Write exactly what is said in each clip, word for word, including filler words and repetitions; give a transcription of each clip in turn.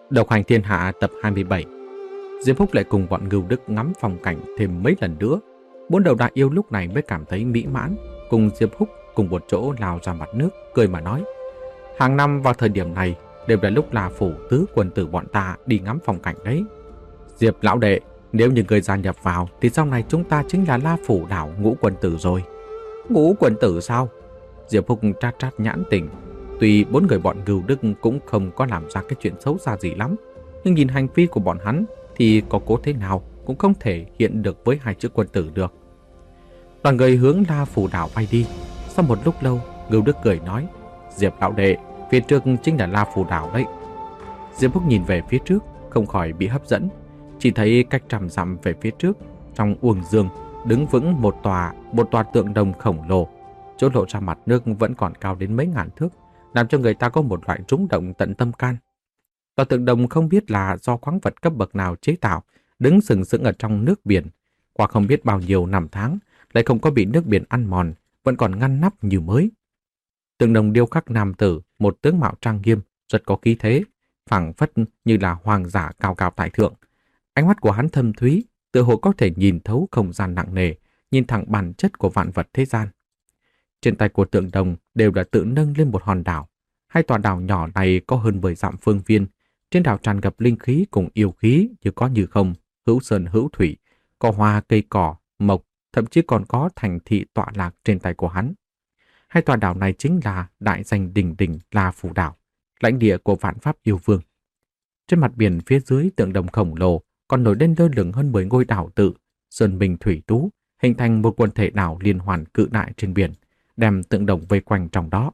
Độc hành thiên hạ tập hai mươi bảy. Diệp Phúc lại cùng bọn Ngưu Đức ngắm phong cảnh thêm mấy lần nữa. Bốn đầu đại yêu lúc này mới cảm thấy mỹ mãn, cùng Diệp Phúc cùng một chỗ lao ra mặt nước, cười mà nói: hàng năm vào thời điểm này đều là lúc là phủ tứ quân tử bọn ta đi ngắm phong cảnh đấy. Diệp lão đệ, nếu như người gia nhập vào thì sau này chúng ta chính là La Phủ đảo ngũ quân tử rồi. Ngũ quân tử sao? Diệp Phúc trát trát nhãn tình. Tuy bốn người bọn Ngưu Đức cũng không có làm ra cái chuyện xấu xa gì lắm, nhưng nhìn hành vi của bọn hắn thì có cố thế nào cũng không thể hiện được với hai chữ quân tử được. Đoàn người hướng La Phủ đảo bay đi. Sau một lúc lâu, Ngưu Đức cười nói: Diệp lão đệ, phía trước chính là La Phủ đảo đấy. Diệp Phúc nhìn về phía trước, không khỏi bị hấp dẫn. Chỉ thấy cách trăm dặm về phía trước, trong uông dương đứng vững một tòa một tòa tượng đồng khổng lồ. Chỗ lộ ra mặt nước vẫn còn cao đến mấy ngàn thước, làm cho người ta có một loại rung động tận tâm can. Tòa tượng đồng không biết là do khoáng vật cấp bậc nào chế tạo, đứng sừng sững ở trong nước biển. Qua không biết bao nhiêu năm tháng, lại không có bị nước biển ăn mòn, vẫn còn ngăn nắp như mới. Tượng đồng điêu khắc nam tử, một tướng mạo trang nghiêm, rất có khí thế, phảng phất như là hoàng giả cao cao tại thượng. Ánh mắt của hắn thâm thúy, tựa hồ có thể nhìn thấu không gian nặng nề, nhìn thẳng bản chất của vạn vật thế gian. Trên tay của tượng đồng đều là tự nâng lên một hòn đảo. Hai tòa đảo nhỏ này có hơn mười dặm phương viên. Trên đảo tràn ngập linh khí cùng yêu khí như có như không, hữu sơn hữu thủy, có hoa cây cỏ, mộc, thậm chí còn có thành thị tọa lạc trên tay của hắn. Hai tòa đảo này chính là đại danh đình đình La Phủ đảo, lãnh địa của vạn pháp yêu vương. Trên mặt biển phía dưới tượng đồng khổng lồ còn nổi lên lơ lửng hơn mười ngôi đảo tự, sơn minh thủy tú, hình thành một quần thể đảo liên hoàn cự đại trên biển, đem tượng đồng vây quanh trong đó.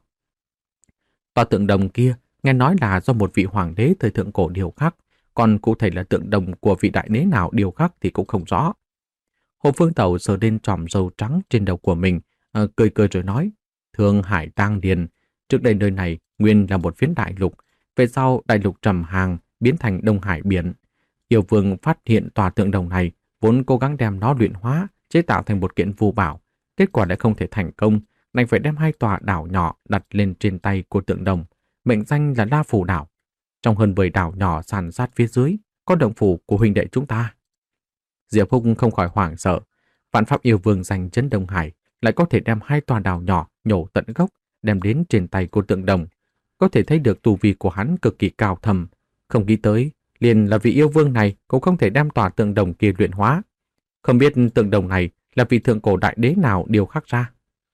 Tòa tượng đồng kia nghe nói là do một vị hoàng đế thời thượng cổ điêu khắc, còn cụ thể là tượng đồng của vị đại đế nào điêu khắc thì cũng không rõ. Hồ Phương Tẩu sờ lên chòm râu trắng trên đầu của mình, à, cười cười rồi nói: Thương Hải Tang Điền, trước đây nơi này nguyên là một phiến đại lục, về sau đại lục trầm hàng biến thành Đông Hải biển. Yêu vương phát hiện tòa tượng đồng này, vốn cố gắng đem nó luyện hóa, chế tạo thành một kiện phù bảo, kết quả lại không thể thành công, đành phải đem hai tòa đảo nhỏ đặt lên trên tay của tượng đồng, mệnh danh là La Phủ đảo. Trong hơn mười đảo nhỏ san sát phía dưới, có động phủ của huynh đệ chúng ta. Diệp Phúc không khỏi hoảng sợ, vạn pháp yêu vương giành chấn Đông Hải lại có thể đem hai tòa đảo nhỏ nhổ tận gốc, đem đến trên tay của tượng đồng. Có thể thấy được tu vi của hắn cực kỳ cao thầm, không nghĩ tới liền là vị yêu vương này cũng không thể đem tòa tượng đồng kia luyện hóa. Không biết tượng đồng này là vị thượng cổ đại đế nào điêu khắc ra.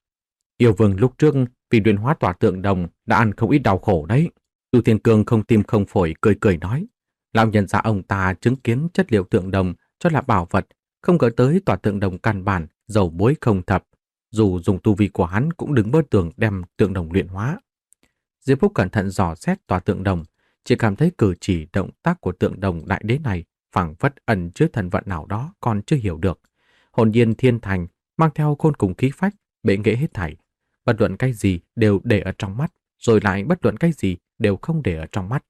Yêu vương lúc trước vì luyện hóa tòa tượng đồng đã ăn không ít đau khổ đấy. Tu Thiên Cương không tim không phổi cười cười nói: lão nhân gia ông ta chứng kiến chất liệu tượng đồng cho là bảo vật, không ngờ tới tòa tượng đồng căn bản dầu muối không thập, dù dùng tu vi của hắn cũng đứng bớt tường đem tượng đồng luyện hóa. Diệp Phúc cẩn thận dò xét tòa tượng đồng, chỉ cảm thấy cử chỉ động tác của tượng đồng đại đế này phảng phất ẩn chứa thần vận nào đó còn chưa hiểu được. Hồn nhiên thiên thành, mang theo khôn cùng khí phách, bệ nghệ hết thảy. Bất luận cái gì đều để ở trong mắt, rồi lại bất luận cái gì đều không để ở trong mắt.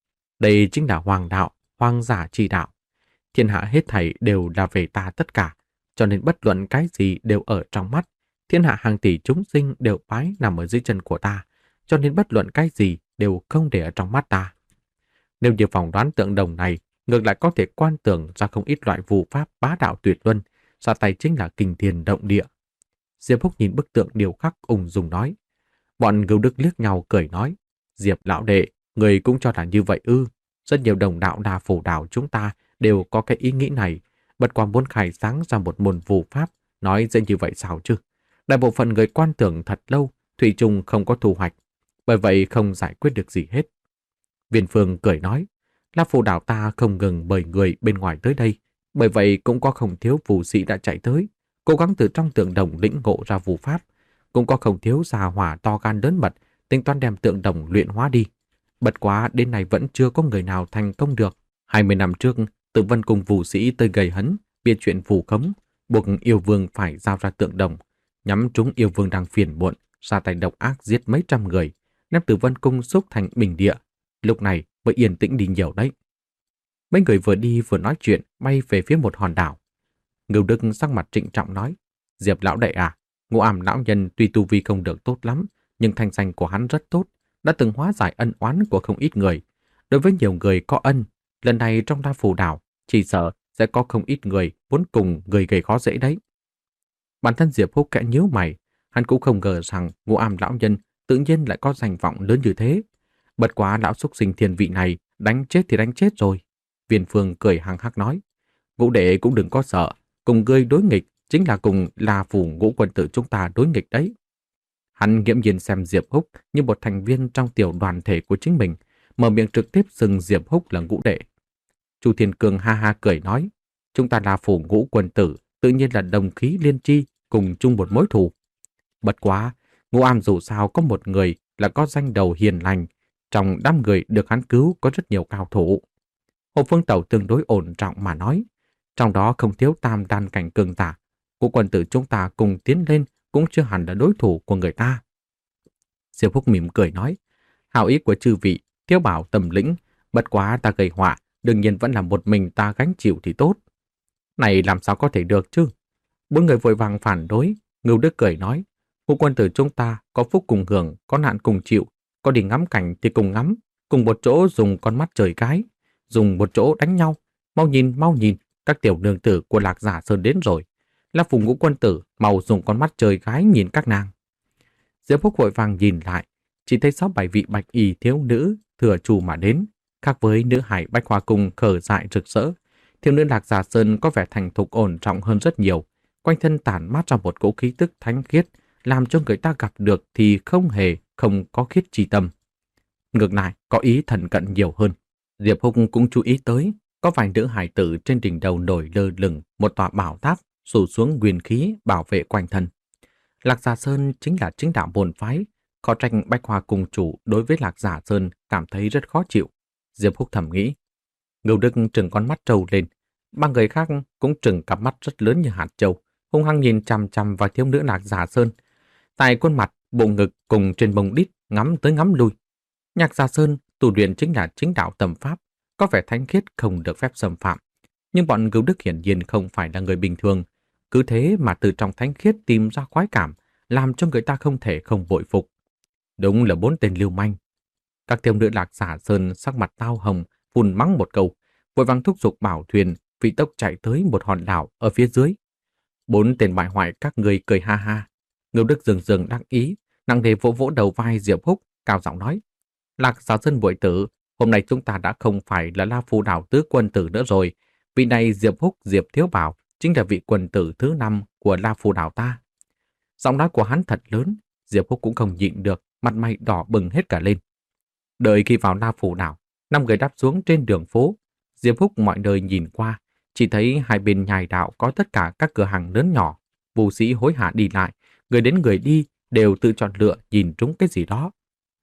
Đây chính là hoàng đạo, hoàng giả chi đạo. Thiên hạ hết thảy đều là về ta tất cả, cho nên bất luận cái gì đều ở trong mắt. Thiên hạ hàng tỷ chúng sinh đều bái nằm ở dưới chân của ta, cho nên bất luận cái gì đều không để ở trong mắt ta. Nếu như phỏng đoán tượng đồng này, ngược lại có thể quan tưởng ra không ít loại phù pháp bá đạo tuyệt luân, ra tay chính là kinh thiên động địa. Diệp Phúc nhìn bức tượng điêu khắc ung dung nói. Bọn Ngưu Đức liếc nhau cười nói: Diệp lão đệ, người cũng cho là như vậy ư? Rất nhiều đồng đạo đa phủ đảo chúng ta đều có cái ý nghĩ này, bật qua muốn khai sáng ra một môn phù pháp, nói dễ như vậy sao chứ? Đại bộ phận người quan tưởng thật lâu, thủy chung không có thu hoạch, bởi vậy không giải quyết được gì hết. Viên Phương cười nói: La Phủ đảo ta không ngừng bởi người bên ngoài tới đây, bởi vậy cũng có không thiếu phù sĩ đã chạy tới, cố gắng từ trong tượng đồng lĩnh ngộ ra phù pháp, cũng có không thiếu già hỏa to gan lớn mật, tính toán đem tượng đồng luyện hóa đi. Bất quá đến nay vẫn chưa có người nào thành công được. Hai mươi năm trước, Tử Vân cùng phù sĩ tới gầy hấn, biết chuyện phù khống, buộc yêu vương phải giao ra tượng đồng, nhắm trúng yêu vương đang phiền muộn, ra tay độc ác giết mấy trăm người, đem Tử Vân cung xúc thành bình địa. Lúc này mới yên tĩnh đi nhiều đấy. Mấy người vừa đi vừa nói chuyện, bay về phía một hòn đảo. Ngưu Đức sắc mặt trịnh trọng nói: Diệp lão đệ à, Ngũ Ảm lão nhân tuy tu vi không được tốt lắm, nhưng thanh danh của hắn rất tốt, đã từng hóa giải ân oán của không ít người. Đối với nhiều người có ân, lần này trong La Phù Đảo, chỉ sợ sẽ có không ít người muốn cùng người gây khó dễ đấy. Bản thân Diệp Húc kẽ nhíu mày, hắn cũng không ngờ rằng Ngũ Am lão nhân tự nhiên lại có danh vọng lớn như thế. Bất quá lão xúc sinh thiên vị này, đánh chết thì đánh chết rồi. Viên Phương cười hăng hắc nói, Ngũ đệ cũng đừng có sợ, cùng ngươi đối nghịch chính là cùng La Phủ Ngũ quân tử chúng ta đối nghịch đấy. Hắn nghiễm nhiên xem Diệp Húc như một thành viên trong tiểu đoàn thể của chính mình, mở miệng trực tiếp xưng Diệp Húc là Ngũ đệ. Chu Thiên Cương ha ha cười nói, chúng ta là Phủ Ngũ quân tử, tự nhiên là đồng khí liên chi, cùng chung một mối thù. Bất quá, Ngũ Am dù sao có một người là có danh đầu hiền lành, trong đám người được hắn cứu có rất nhiều cao thủ. Hồ Phương Tẩu tương đối ổn trọng mà nói, trong đó không thiếu tam đan cảnh cường giả, của quân tử chúng ta cùng tiến lên cũng chưa hẳn là đối thủ của người ta. Diệp Húc mỉm cười nói, hảo ý của chư vị, thiếu bảo tầm lĩnh, bất quá ta gây họa, đương nhiên vẫn là một mình ta gánh chịu thì tốt. Này làm sao có thể được chứ? Bốn người vội vàng phản đối, Ngưu Đức cười nói, của quân tử chúng ta có phúc cùng hưởng, có nạn cùng chịu, có đi ngắm cảnh thì cùng ngắm, cùng một chỗ dùng con mắt trời cái, dùng một chỗ đánh nhau, mau nhìn, mau nhìn, các tiểu nương tử của Lạc Giả Sơn đến rồi. La Phủ Ngũ quân tử mau dùng con mắt trời gái nhìn các nàng. Diệp Húc vội vàng nhìn lại, chỉ thấy sáu bảy vị bạch y thiếu nữ thừa chủ mà đến, khác với nữ hải Bạch Hoa Cung khờ dại rực rỡ. Thiếu nữ Lạc Giả Sơn có vẻ thành thục ổn trọng hơn rất nhiều, quanh thân tản mát ra một cỗ khí tức thánh khiết, làm cho người ta gặp được thì không hề không có khiết chi tâm. Ngược lại, có ý thần cận nhiều hơn. Diệp Húc cũng chú ý tới, có vài nữ hải tử trên đỉnh đầu nổi lơ lửng một tòa bảo tháp, sủ xuống nguyên khí bảo vệ quanh thân. Lạc Giả Sơn chính là chính đạo môn phái, khó trách Bạch Hoa Cung chủ đối với Lạc Giả Sơn cảm thấy rất khó chịu. Diệp Húc thầm nghĩ. Ngưu Đức trừng con mắt trâu lên, ba người khác cũng trừng cặp mắt rất lớn như hạt châu, hung hăng nhìn chằm chằm vào thiếu nữ Lạc Giả Sơn. Tại khuôn mặt, bộ ngực cùng trên bông đít ngắm tới ngắm lui. Nhạc Giả Sơn tu luyện chính là chính đạo tầm pháp, có vẻ thánh khiết không được phép xâm phạm. Nhưng bọn Ngưu Đức hiển nhiên không phải là người bình thường, cứ thế mà từ trong thánh khiết tìm ra khoái cảm, làm cho người ta không thể không bội phục. Đúng là bốn tên lưu manh. Các thiếu nữ Lạc Giả Sơn sắc mặt tao hồng, phun mắng một câu, vội vàng thúc giục bảo thuyền, phi tốc chạy tới một hòn đảo ở phía dưới. Bốn tên bại hoại các người cười ha ha. Ngưu Đức dừng dừng đắc ý, nặng nề vỗ vỗ đầu vai Diệp Húc, cao giọng nói: Lạc Giả Sơn muội tử, hôm nay chúng ta đã không phải là La Phù Đảo tứ quân tử nữa rồi. Vị này Diệp Húc, Diệp Thiếu Bảo chính là vị quân tử thứ năm của La Phù Đảo ta. Giọng nói của hắn thật lớn, Diệp Húc cũng không nhịn được, mặt mày đỏ bừng hết cả lên. Đợi khi vào La Phù Đảo, năm người đáp xuống trên đường phố. Diệp Húc mọi nơi nhìn qua, chỉ thấy hai bên nhai đạo có tất cả các cửa hàng lớn nhỏ. Vũ sĩ hối hả đi lại, người đến người đi đều tự chọn lựa nhìn trúng cái gì đó.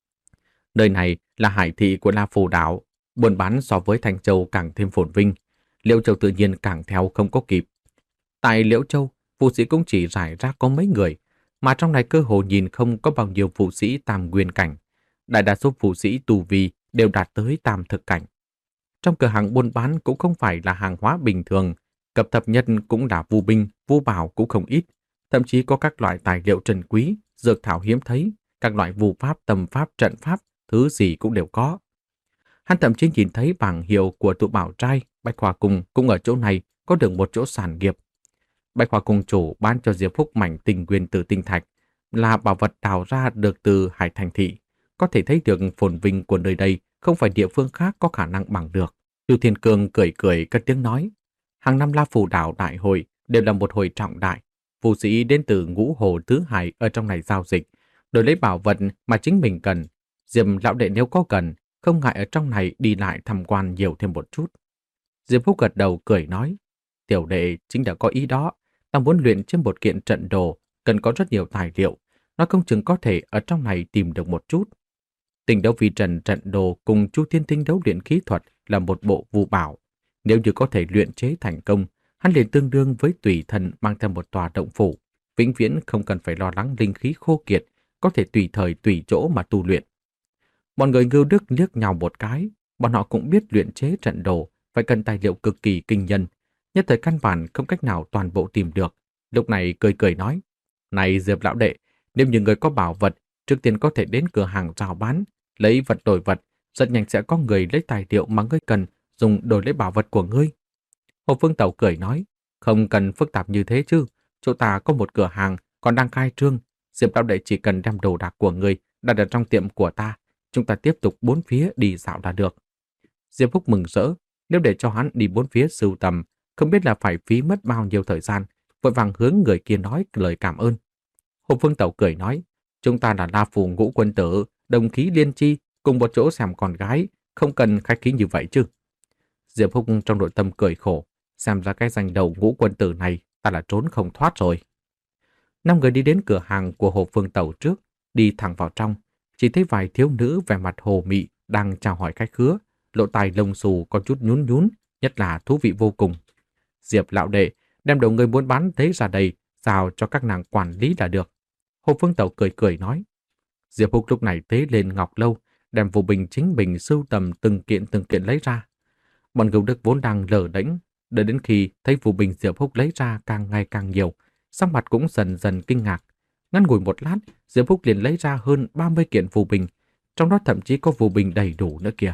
Nơi này là hải thị của La Phù Đảo, buôn bán so với Thành Châu càng thêm phồn vinh. Liễu Châu tự nhiên càng theo không có kịp. Tại Liễu Châu, vũ sĩ cũng chỉ rải rác có mấy người, mà trong này cơ hồ nhìn không có bao nhiêu vũ sĩ tam nguyên cảnh. Đại đa số vũ sĩ tu vi đều đạt tới tam thực cảnh. Trong cửa hàng buôn bán cũng không phải là hàng hóa bình thường, cập thập nhất cũng là vu binh, vu bảo cũng không ít, thậm chí có các loại tài liệu trân quý, dược thảo hiếm thấy, các loại vu pháp, tầm pháp, trận pháp, thứ gì cũng đều có. Hắn thậm chí nhìn thấy bảng hiệu của tụ bảo trai, Bạch Hoa Cung cũng ở chỗ này có được một chỗ sản nghiệp. Bạch Hoa Cung chủ bán cho Diệp Phúc mảnh tinh nguyên từ tinh thạch, là bảo vật đào ra được từ Hải Thành thị. Có thể thấy được phồn vinh của nơi đây không phải địa phương khác có khả năng bằng được. Chu Thiên Cương cười cười cất tiếng nói, hàng năm La Phù Đảo đại hội đều là một hồi trọng đại. Vũ sĩ đến từ ngũ hồ tứ hải ở trong này giao dịch, đổi lấy bảo vật mà chính mình cần. Diệp lão đệ nếu có cần, không ngại ở trong này đi lại tham quan nhiều thêm một chút. Diệp Phúc gật đầu cười nói, tiểu đệ chính đã có ý đó, ta muốn luyện trên một kiện trận đồ, cần có rất nhiều tài liệu, nó không chừng có thể ở trong này tìm được một chút. Tinh đấu vi trần trận đồ cùng Chu Thiên tinh đấu luyện khí thuật là một bộ vu bảo. Nếu như có thể luyện chế thành công, hắn liền tương đương với tùy thần mang theo một tòa động phủ, vĩnh viễn không cần phải lo lắng linh khí khô kiệt, có thể tùy thời tùy chỗ mà tu luyện. Mọi người Ngưu Đức liếc nhau một cái, bọn họ cũng biết luyện chế trận đồ phải cần tài liệu cực kỳ kinh nhân, nhất thời căn bản không cách nào toàn bộ tìm được. Lúc này cười cười nói, này Diệp lão đệ, nếu như người có bảo vật, trước tiên có thể đến cửa hàng rao bán, lấy vật đổi vật, Rất nhanh sẽ có người lấy tài liệu mà ngươi cần dùng đổi lấy bảo vật của ngươi. Hồ Phương Tẩu cười nói, không cần phức tạp như thế chứ. Chỗ ta có một cửa hàng còn đang khai trương. Diệp lão đệ chỉ cần đem đồ đạc của ngươi đặt ở trong tiệm của ta. Chúng ta tiếp tục bốn phía đi dạo là được. Diệp Húc mừng rỡ. Nếu để cho hắn đi bốn phía sưu tầm, không biết là phải phí mất bao nhiêu thời gian. Vội vàng hướng người kia nói lời cảm ơn. Hồ Phương Tẩu cười nói, chúng ta là La Phù Ngũ Quân Tử, đồng khí liên chi, cùng một chỗ xem con gái, không cần khách khí như vậy chứ. Diệp Húc trong nội tâm cười khổ, xem ra cái danh đầu Ngũ Quân Tử này ta là trốn không thoát rồi. Năm người đi đến cửa hàng của Hồ Phương Tẩu trước, đi thẳng vào trong, chỉ thấy vài thiếu nữ vẻ mặt hồ mị đang chào hỏi khách khứa, lộ tài lông xù có chút nhún nhún, nhất là thú vị vô cùng. Diệp lão đệ, đem đồ người muốn bán thế ra đây, giao cho các nàng quản lý là được. Hồ Phương Tẩu cười cười nói. Diệp Húc lúc này tế lên ngọc lâu, đem vô bình chính bình sưu tầm từng kiện từng kiện lấy ra. Bọn Gấu Đức vốn đang lờ đễnh, đợi đến khi thấy phù bình Diệp Húc lấy ra càng ngày càng nhiều, sắc mặt cũng dần dần kinh ngạc. Ngắn ngủi một lát, Diệp Húc liền lấy ra hơn ba mươi kiện phù bình, trong đó thậm chí có phù bình đầy đủ nữa kìa.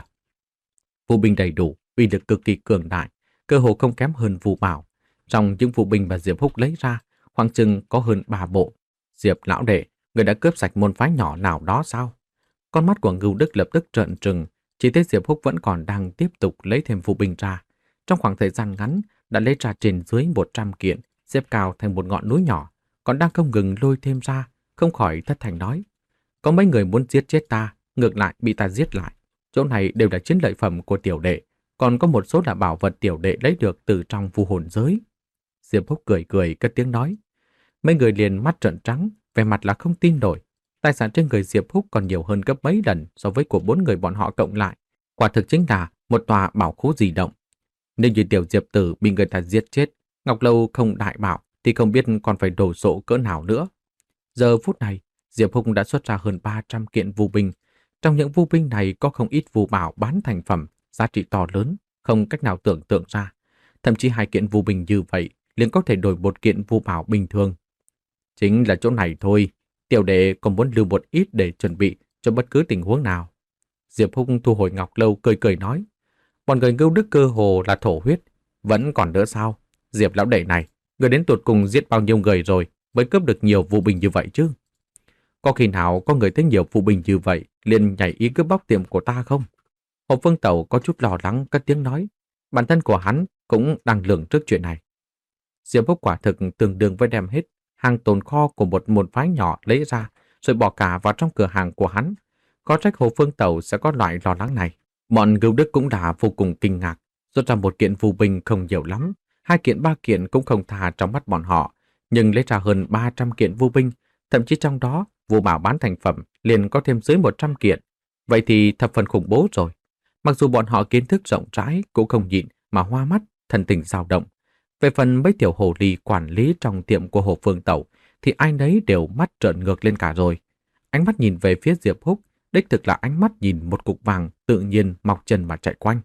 Phù bình đầy đủ, uy lực cực kỳ cường đại, cơ hồ không kém hơn phù bảo. Trong những phù bình mà Diệp Húc lấy ra, khoảng chừng có hơn ba bộ. Diệp lão đệ, người đã cướp sạch môn phái nhỏ nào đó sao? Con mắt của Ngưu Đức lập tức trợn trừng, chỉ thấy Diệp Húc vẫn còn đang tiếp tục lấy thêm phù bình ra. Trong khoảng thời gian ngắn, đã lấy ra trên dưới một trăm kiện, xếp cao thành một ngọn núi nhỏ, còn đang không ngừng lôi thêm ra, không khỏi thất thành nói. Có mấy người muốn giết chết ta, ngược lại bị ta giết lại. Chỗ này đều là chiến lợi phẩm của tiểu đệ, còn có một số là bảo vật tiểu đệ lấy được từ trong phù hồn giới. Diệp Húc cười cười cất tiếng nói. Mấy người liền mắt trợn trắng, vẻ mặt là không tin nổi. Tài sản trên người Diệp Húc còn nhiều hơn gấp mấy lần so với của bốn người bọn họ cộng lại. Quả thực chính là một tòa bảo khố di động. Nếu như tiểu Diệp Tử bị người ta giết chết, Ngọc Lâu không đại bảo thì không biết còn phải đổ sộ cỡ nào nữa. Giờ phút này, Diệp Húc đã xuất ra hơn ba trăm kiện vu binh. Trong những vu binh này có không ít vu bảo bán thành phẩm, giá trị to lớn, không cách nào tưởng tượng ra. Thậm chí hai kiện vu binh như vậy liền có thể đổi một kiện vu bảo bình thường. Chính là chỗ này thôi, tiểu đệ còn muốn lưu một ít để chuẩn bị cho bất cứ tình huống nào. Diệp Húc thu hồi Ngọc Lâu cười cười nói. Bọn người Ngưu Đức cơ hồ là thổ huyết, vẫn còn đỡ sao? Diệp lão đệ này, người đến tụt cùng giết bao nhiêu người rồi mới cướp được nhiều vụ bình như vậy chứ? Có khi nào có người thấy nhiều vụ bình như vậy liền nhảy ý cướp bóc tiệm của ta không? Hồ Phương Tẩu có chút lo lắng cất tiếng nói. Bản thân của hắn cũng đang lường trước chuyện này. Diệp Húc quả thực tương đương với đem hết hàng tồn kho của một môn phái nhỏ lấy ra rồi bỏ cả vào trong cửa hàng của hắn. Có trách Hồ Phương Tẩu sẽ có loại lo lắng này. Bọn Gưu Đức cũng đã vô cùng kinh ngạc, rút ra một kiện phù bình không nhiều lắm, hai kiện ba kiện cũng không thà trong mắt bọn họ, nhưng lấy ra hơn ba trăm kiện vu binh, thậm chí trong đó vu bảo bán thành phẩm liền có thêm dưới một trăm kiện. Vậy thì thập phần khủng bố rồi. Mặc dù bọn họ kiến thức rộng rãi cũng không nhịn mà hoa mắt, thần tình dao động. Về phần mấy tiểu hồ ly quản lý trong tiệm của Hồ Phương Tẩu thì ai nấy đều mắt trợn ngược lên cả rồi. Ánh mắt nhìn về phía Diệp Húc, đích thực là ánh mắt nhìn một cục vàng tự nhiên mọc chân mà chạy quanh.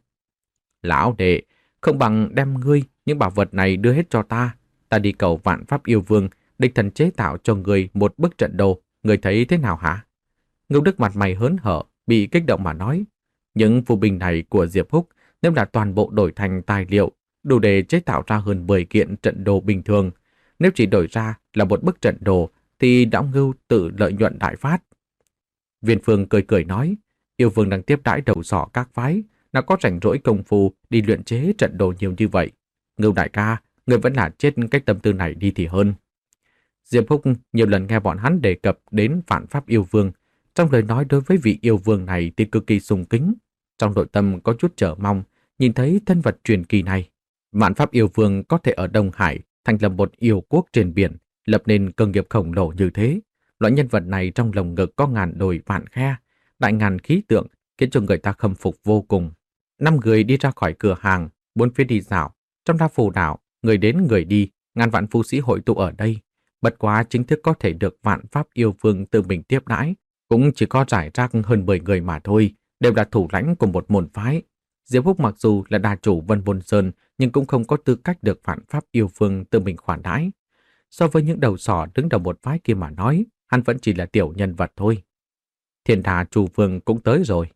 Lão đệ, không bằng đem ngươi những bảo vật này đưa hết cho ta. Ta đi cầu Vạn Pháp Yêu Vương, đích thần chế tạo cho ngươi một bức trận đồ. Ngươi thấy thế nào hả? Ngưu Đức mặt mày hớn hở, bị kích động mà nói. Những phù binh này của Diệp Húc, nếu là toàn bộ đổi thành tài liệu, đủ để chế tạo ra hơn mười kiện trận đồ bình thường. Nếu chỉ đổi ra là một bức trận đồ, thì Đão Ngưu tự lợi nhuận đại phát. Viên Phương cười cười nói, Yêu Vương đang tiếp đãi đầu sỏ các phái, nào có rảnh rỗi công phu đi luyện chế trận đồ nhiều như vậy. Ngưu đại ca, người vẫn là chết cách tâm tư này đi thì hơn. Diệp Húc nhiều lần nghe bọn hắn đề cập đến Vạn Pháp Yêu Vương, trong lời nói đối với vị yêu vương này thì cực kỳ sùng kính. Trong nội tâm có chút chờ mong, nhìn thấy thân vật truyền kỳ này. Vạn Pháp Yêu Vương có thể ở Đông Hải thành lập một yêu quốc trên biển, lập nên cơ nghiệp khổng lồ như thế. Loại nhân vật này trong lồng ngực có ngàn đồi vạn khe, đại ngàn khí tượng, khiến cho người ta khâm phục vô cùng. Năm người đi ra khỏi cửa hàng, bốn phía đi dạo. Trong đa phù đảo, người đến người đi, ngàn vạn phu sĩ hội tụ ở đây. Bất quá chính thức có thể được Vạn Pháp Yêu Vương tự mình tiếp đãi, cũng chỉ có rải rác hơn mười người mà thôi, đều là thủ lãnh của một môn phái. Diệp Húc mặc dù là đà chủ Vân Bôn Sơn, nhưng cũng không có tư cách được Vạn Pháp Yêu Vương tự mình khoản đãi. So với những đầu sỏ đứng đầu một phái kia mà nói, hắn vẫn chỉ là tiểu nhân vật thôi. Thiên Đà Chủ Vương cũng tới rồi.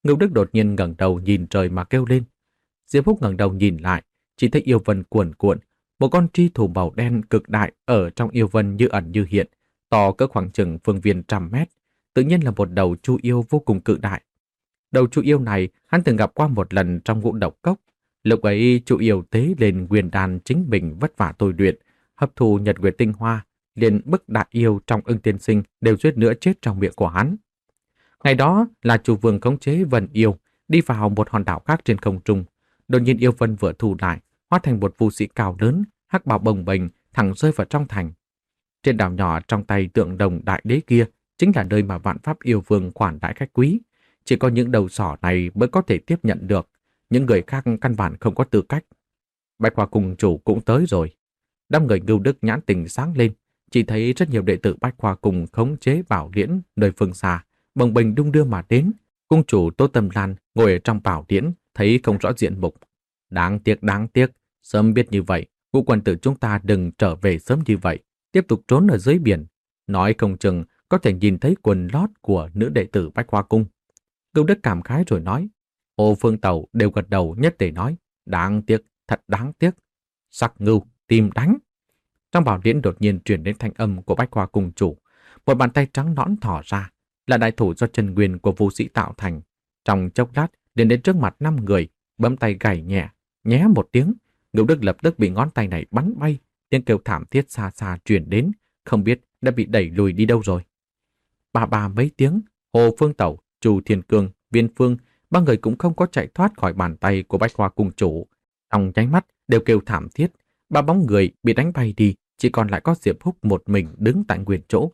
Ngưu Đức đột nhiên ngẩng đầu nhìn trời mà kêu lên. Diệp Húc ngẩng đầu nhìn lại, chỉ thấy yêu vân cuồn cuộn, một con tri thủ màu đen cực đại ở trong yêu vân như ẩn như hiện, to cỡ khoảng chừng phương viên trăm mét, tự nhiên là một đầu chu yêu vô cùng cự đại. Đầu chu yêu này hắn từng gặp qua một lần trong ngũ độc cốc. Lúc ấy chu yêu tế lên nguyên đàn chính mình vất vả tôi luyện, hấp thu nhật nguyệt tinh hoa, liền bức đại yêu trong Ưng Tiên Sinh đều suýt nữa chết trong miệng của hắn. Ngày đó là chủ vương khống chế vân yêu đi vào một hòn đảo khác trên không trung. Đột nhiên yêu vân vừa thu lại, hóa thành một vũ sĩ cao lớn, hắc bào bồng bềnh thẳng rơi vào trong thành. Trên đảo nhỏ trong tay tượng đồng đại đế kia chính là nơi mà vạn pháp yêu vương khoản đãi khách quý. Chỉ có những đầu sỏ này mới có thể tiếp nhận được, những người khác căn bản không có tư cách. Bạch Hoa Cung chủ cũng tới rồi. Đám người Ngưu Đức nhãn tình sáng lên, chỉ thấy rất nhiều đệ tử Bạch Hoa Cung khống chế bảo liễn nơi phương xa, bồng bềnh đung đưa mà đến. Cung chủ Tô Tâm Lan ngồi ở trong bảo liễn, thấy không rõ diện mục. Đáng tiếc, đáng tiếc, sớm biết như vậy, ngũ quân tử chúng ta đừng trở về sớm như vậy, tiếp tục trốn ở dưới biển. Nói không chừng có thể nhìn thấy quần lót của nữ đệ tử Bạch Hoa Cung. Ngưu Đức cảm khái rồi nói. Hồ Phương Tẩu đều gật đầu nhất để nói. Đáng tiếc, thật đáng tiếc. Sắc ngưu, tìm đánh. Trong bảo liễn đột nhiên truyền đến thanh âm của Bạch Hoa Cung chủ. Một bàn tay trắng nõn thỏ ra, là đại thủ do chân nguyên của vũ sĩ tạo thành. Trong chốc lát, đến đến trước mặt năm người, bấm tay gảy nhẹ, nhé một tiếng. Ngưu Đức lập tức bị ngón tay này bắn bay, tiếng kêu thảm thiết xa xa truyền đến, không biết đã bị đẩy lùi đi đâu rồi. Ba ba mấy tiếng, Hồ Phương Tẩu, Chu Thiên Cương, Viên Phương, ba người cũng không có chạy thoát khỏi bàn tay của Bạch Hoa Cung chủ. Trong nháy mắt đều kêu thảm thiết, ba bóng người bị đánh bay đi, chỉ còn lại có Diệp Húc một mình đứng tại nguyên chỗ.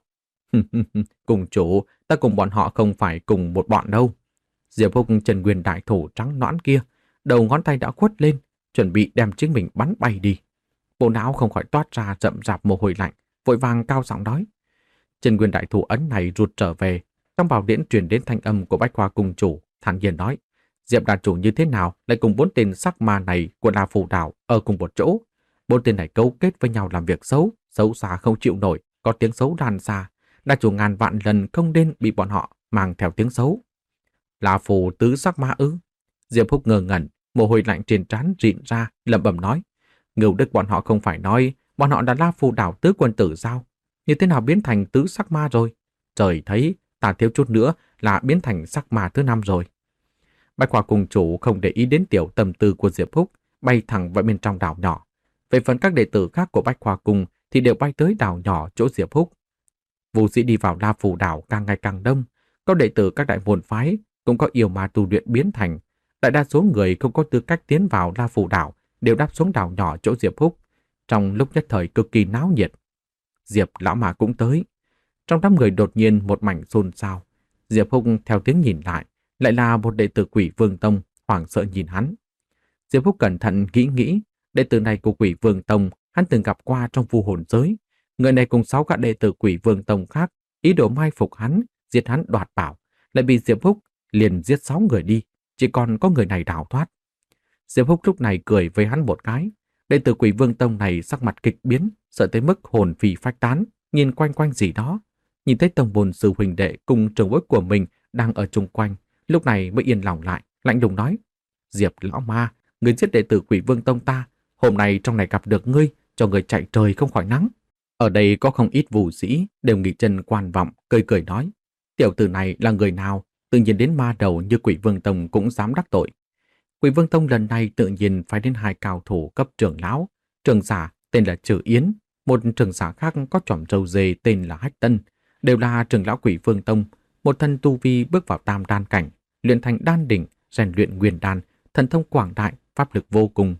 Cung chủ, ta cùng bọn họ không phải cùng một bọn đâu. Diệp Húc chân nguyên đại thủ trắng nõn kia, đầu ngón tay đã khuất lên, chuẩn bị đem chính mình bắn bay đi. Bộ não không khỏi toát ra rậm rạp mồ hôi lạnh, vội vàng cao giọng nói. Chân nguyên đại thủ ấn này rụt trở về, trong bảo điển truyền đến thanh âm của Bạch Hoa Cung chủ, thản nhiên nói. Diệp đàn chủ như thế nào lại cùng bốn tên sắc ma này của La Phù Đảo ở cùng một chỗ? Bốn tên này cấu kết với nhau làm việc xấu, xấu xa không chịu nổi, có tiếng xấu đàn xa. Đa chủ ngàn vạn lần không nên bị bọn họ mang theo tiếng xấu. La Phù tứ sắc ma ư? Diệp Húc ngơ ngẩn, mồ hôi lạnh trên trán rịn ra, lẩm bẩm nói. Ngưu Đức bọn họ không phải nói bọn họ đã La Phù Đảo tứ quân tử sao? Như thế nào biến thành tứ sắc ma rồi? Trời thấy, ta thiếu chút nữa là biến thành sắc ma thứ năm rồi. Bạch Hoa Cung chủ không để ý đến tiểu tâm tư của Diệp Húc, bay thẳng vào bên trong đảo nhỏ. Về phần các đệ tử khác của Bạch Hoa Cung thì đều bay tới đảo nhỏ chỗ Diệp Húc. Vũ sĩ đi vào La Phù Đảo càng ngày càng đông, có đệ tử các đại môn phái cũng có yêu ma tu luyện biến thành. Đại đa số người không có tư cách tiến vào La Phù Đảo đều đáp xuống đảo nhỏ chỗ Diệp Húc, trong lúc nhất thời cực kỳ náo nhiệt. Diệp lão mà cũng tới. Trong đám người đột nhiên một mảnh xôn xao. Diệp Húc theo tiếng nhìn lại, lại là một đệ tử Quỷ Vương Tông, hoảng sợ nhìn hắn. Diệp Húc cẩn thận nghĩ nghĩ, đệ tử này của Quỷ Vương Tông hắn từng gặp qua trong vu hồn giới. Người này cùng sáu các đệ tử Quỷ Vương Tông khác ý đồ mai phục hắn, giết hắn đoạt bảo, lại bị Diệp Húc liền giết sáu người đi, chỉ còn có người này đào thoát. Diệp Húc lúc này cười với hắn một cái. Đệ tử Quỷ Vương Tông này sắc mặt kịch biến, sợ tới mức hồn phì phách tán, nhìn quanh quanh gì đó. Nhìn thấy tông môn sư huynh đệ cùng trưởng bối của mình đang ở chung quanh, lúc này mới yên lòng lại, lạnh lùng nói. Diệp lão ma, người giết đệ tử Quỷ Vương Tông ta, hôm nay trong này gặp được ngươi, cho người chạy trời không khỏi nắng. Ở đây có không ít vũ sĩ đều nghỉ chân quan vọng, cười cười nói. Tiểu tử này là người nào, tự nhiên đến ma đầu như Quỷ Vương Tông cũng dám đắc tội. Quỷ Vương Tông lần này tự nhiên phải đến hai cao thủ cấp trưởng lão, trưởng giả tên là Trử Yến, một trưởng giả khác có chòm râu dê tên là Hách Tân, đều là trưởng lão Quỷ Vương Tông, một thân tu vi bước vào tam đan cảnh, luyện thành đan đỉnh, rèn luyện nguyên đan, thần thông quảng đại, pháp lực vô cùng.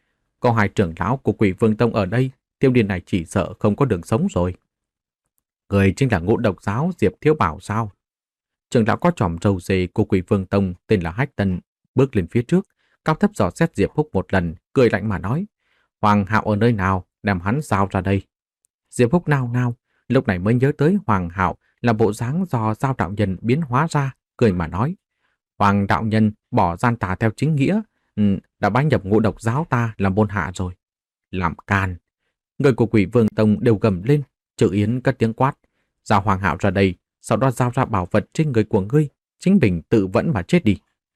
Có hai trưởng lão của Quỷ Vương Tông ở đây, Tiêu Điền này chỉ sợ không có đường sống rồi. Người chính là Ngũ Độc giáo Diệp Thiếu Bảo sao? Trưởng lão có chòm râu dê của Quỷ Vương Tông tên là Hách Tân bước lên phía trước, cao thấp dò xét Diệp Húc một lần, cười lạnh mà nói: Hoàng Hạo ở nơi nào, đem hắn giao ra đây. Diệp Húc nao nao, lúc này mới nhớ tới Hoàng Hạo là bộ dáng do Giao đạo nhân biến hóa ra, cười mà nói: Hoàng đạo nhân bỏ gian tà theo chính nghĩa, ừ, đã bái nhập Ngũ Độc giáo ta làm môn hạ rồi. Làm can. Người của Quỷ Vương Tông đều gầm lên. Trử Yến cất tiếng quát: Giao Hoàng Hạo ra đây, sau đó giao ra bảo vật trên người của ngươi, chính mình tự vẫn mà chết đi.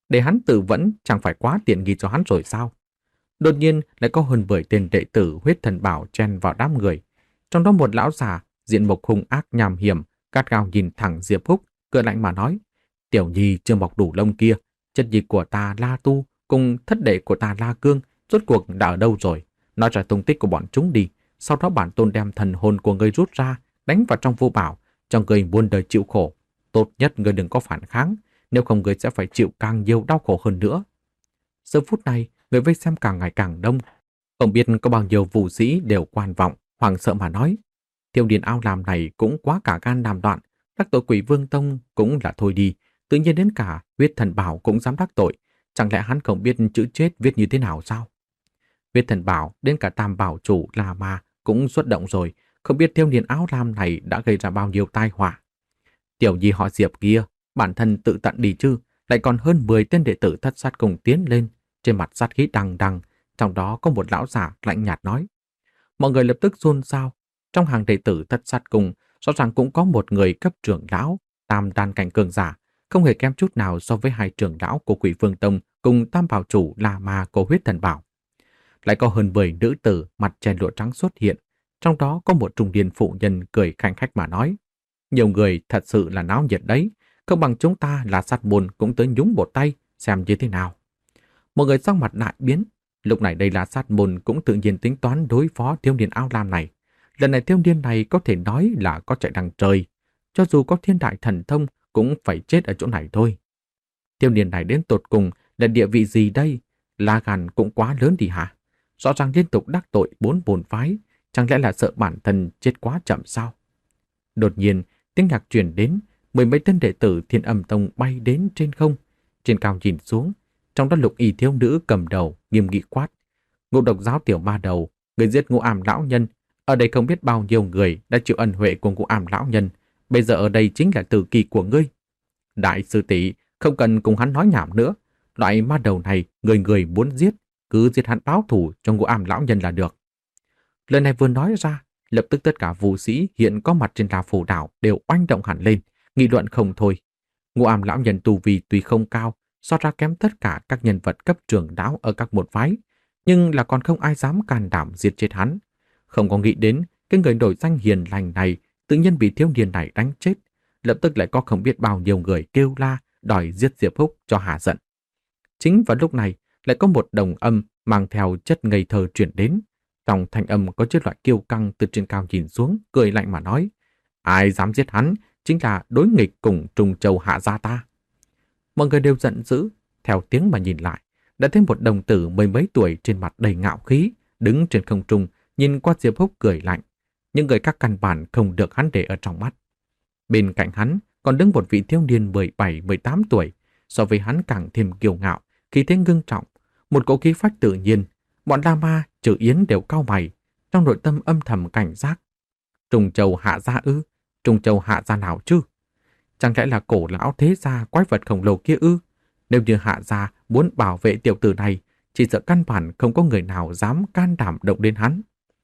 Để hắn tự vẫn chẳng phải quá tiện nghi cho hắn rồi sao? Đột nhiên lại có hơn mười tên đệ tử huyết thần bảo chen vào đám người. Trong đó một lão già, diện mục hung ác nham hiểm, gắt gao nhìn thẳng Diệp Húc, cười lạnh mà nói: Tiểu nhi chưa mọc đủ lông kia, chất nhi của ta La Tu cùng thất đệ của ta La Cương rốt cuộc đã ở đâu rồi? Nói ra tung tích của bọn chúng đi, sau đó bản tôn đem thần hồn của ngươi rút ra, đánh vào trong vô bảo, cho ngươi muôn đời chịu khổ. Tốt nhất ngươi đừng có phản kháng, nếu không ngươi sẽ phải chịu càng nhiều đau khổ hơn nữa. Giờ phút này, người vây xem càng ngày càng đông. Không biết có bao nhiêu vũ sĩ đều quan vọng, hoảng sợ mà nói: Tiêu Điền Ao làm này cũng quá cả gan làm đoạn, đắc tội Quỷ Vương Tông cũng là thôi đi, tự nhiên đến cả huyết thần bảo cũng dám đắc tội, chẳng lẽ hắn không biết chữ chết viết như thế nào sao? Huyết thần bảo đến cả Tam Bảo chủ là ma cũng xuất động rồi, không biết Tiêu Điền Áo lam này đã gây ra bao nhiêu tai họa. Tiểu nhi họ Diệp kia, bản thân tự tận đi chứ, lại còn hơn mười tên đệ tử thất sát cùng tiến lên, trên mặt sát khí đằng đằng, trong đó có một lão giả lạnh nhạt nói. Mọi người lập tức xôn xao, trong hàng đệ tử thất sát cùng, rõ ràng cũng có một người cấp trưởng lão, tam đan cảnh cường giả, không hề kém chút nào so với hai trưởng lão của Quỷ Vương Tông cùng Tam Bảo chủ là ma của huyết thần bảo. Lại có hơn mười nữ tử mặt chen lụa trắng xuất hiện, trong đó có một trung niên phụ nhân cười khanh khách mà nói: nhiều người thật sự là náo nhiệt đấy, không bằng chúng ta là sát môn cũng tới nhúng một tay, xem như thế nào. Một người sắc mặt đại biến, lúc này đây là sát môn cũng tự nhiên tính toán đối phó Tiêu Điền Ao Lam này. Lần này Tiêu Điền này có thể nói là có chạy đằng trời, cho dù có thiên đại thần thông cũng phải chết ở chỗ này thôi. Tiêu Điền này đến tột cùng là địa vị gì đây? La gan cũng quá lớn đi hả? Rõ ràng liên tục đắc tội bốn bổn phái, chẳng lẽ là sợ bản thân chết quá chậm sao? Đột nhiên, tiếng nhạc truyền đến, mười mấy tên đệ tử Thiên Âm Tông bay đến trên không. Trên cao nhìn xuống, trong đó Lục Y thiếu nữ cầm đầu, nghiêm nghị quát: Ngũ Độc giáo tiểu ma đầu, người giết Ngũ Ảm lão nhân, ở đây không biết bao nhiêu người đã chịu ân huệ của Ngũ Ảm lão nhân, bây giờ ở đây chính là tử kỳ của ngươi. Đại sư tỷ, không cần cùng hắn nói nhảm nữa, loại ma đầu này người người muốn giết, cứ giết hắn báo thù cho Ngũ Ảm lão nhân là được. Lời này vừa nói ra, lập tức tất cả vũ sĩ hiện có mặt trên La Phù đảo đều oanh động hẳn lên, nghị luận không thôi. Ngũ Ảm lão nhân tu vi tuy không cao, so ra kém tất cả các nhân vật cấp trưởng lão ở các một phái, nhưng là còn không ai dám can đảm giết chết hắn. Không có nghĩ đến cái người nổi danh hiền lành này tự nhiên bị thiếu niên này đánh chết, lập tức lại có không biết bao nhiêu người kêu la đòi giết Diệp Húc cho hạ giận. Chính vào lúc này lại có một đồng âm mang theo chất ngây thơ truyền đến. Trong thanh âm có chiếc loại kiêu căng từ trên cao nhìn xuống, cười lạnh mà nói: ai dám giết hắn chính là đối nghịch cùng Trùng Châu hạ gia ta. Mọi người đều giận dữ, theo tiếng mà nhìn lại, đã thấy một đồng tử mười mấy tuổi trên mặt đầy ngạo khí, đứng trên không trung, nhìn qua Diệp Húc cười lạnh. Những người các căn bản không được hắn để ở trong mắt. Bên cạnh hắn còn đứng một vị thiếu niên mười bảy mười tám tuổi, so với hắn càng thêm kiêu ngạo, khí thế ngưng trọng, một cỗ khí phách tự nhiên. Bọn La Ma, Trừ Yến đều cau mày, trong nội tâm âm thầm cảnh giác. Trùng Châu hạ gia ư? Trùng Châu hạ gia nào chứ? Chẳng lẽ là cổ lão thế gia quái vật khổng lồ kia ư? Nếu như hạ gia muốn bảo vệ tiểu tử này, chỉ sợ căn bản không có người nào dám can đảm động đến hắn.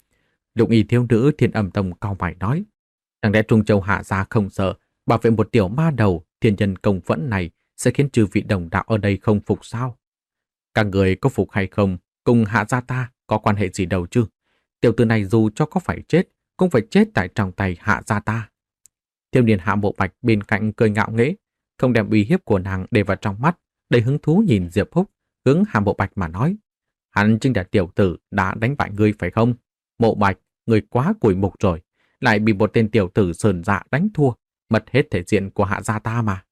Lục Y thiếu nữ Thiên Âm Tông cau mày nói: chẳng lẽ Trùng Châu hạ gia không sợ bảo vệ một tiểu ma đầu thiên nhân công phẫn này sẽ khiến chư vị đồng đạo ở đây không phục sao? Các người có phục hay không, cùng hạ gia ta có quan hệ gì đâu chứ? Tiểu tử này dù cho có phải chết, cũng phải chết tại trong tay hạ gia ta. Thiếu niên Hạ Bộ Bạch bên cạnh cười ngạo nghễ, không đem uy hiếp của nàng để vào trong mắt, đầy hứng thú nhìn Diệp Húc, hướng Hạ Bộ Bạch mà nói: hắn chính là tiểu tử đã đánh bại ngươi phải không? Mộ Bạch, ngươi quá cùi mục rồi, lại bị một tên tiểu tử sờn dạ đánh thua, mất hết thể diện của hạ gia ta mà.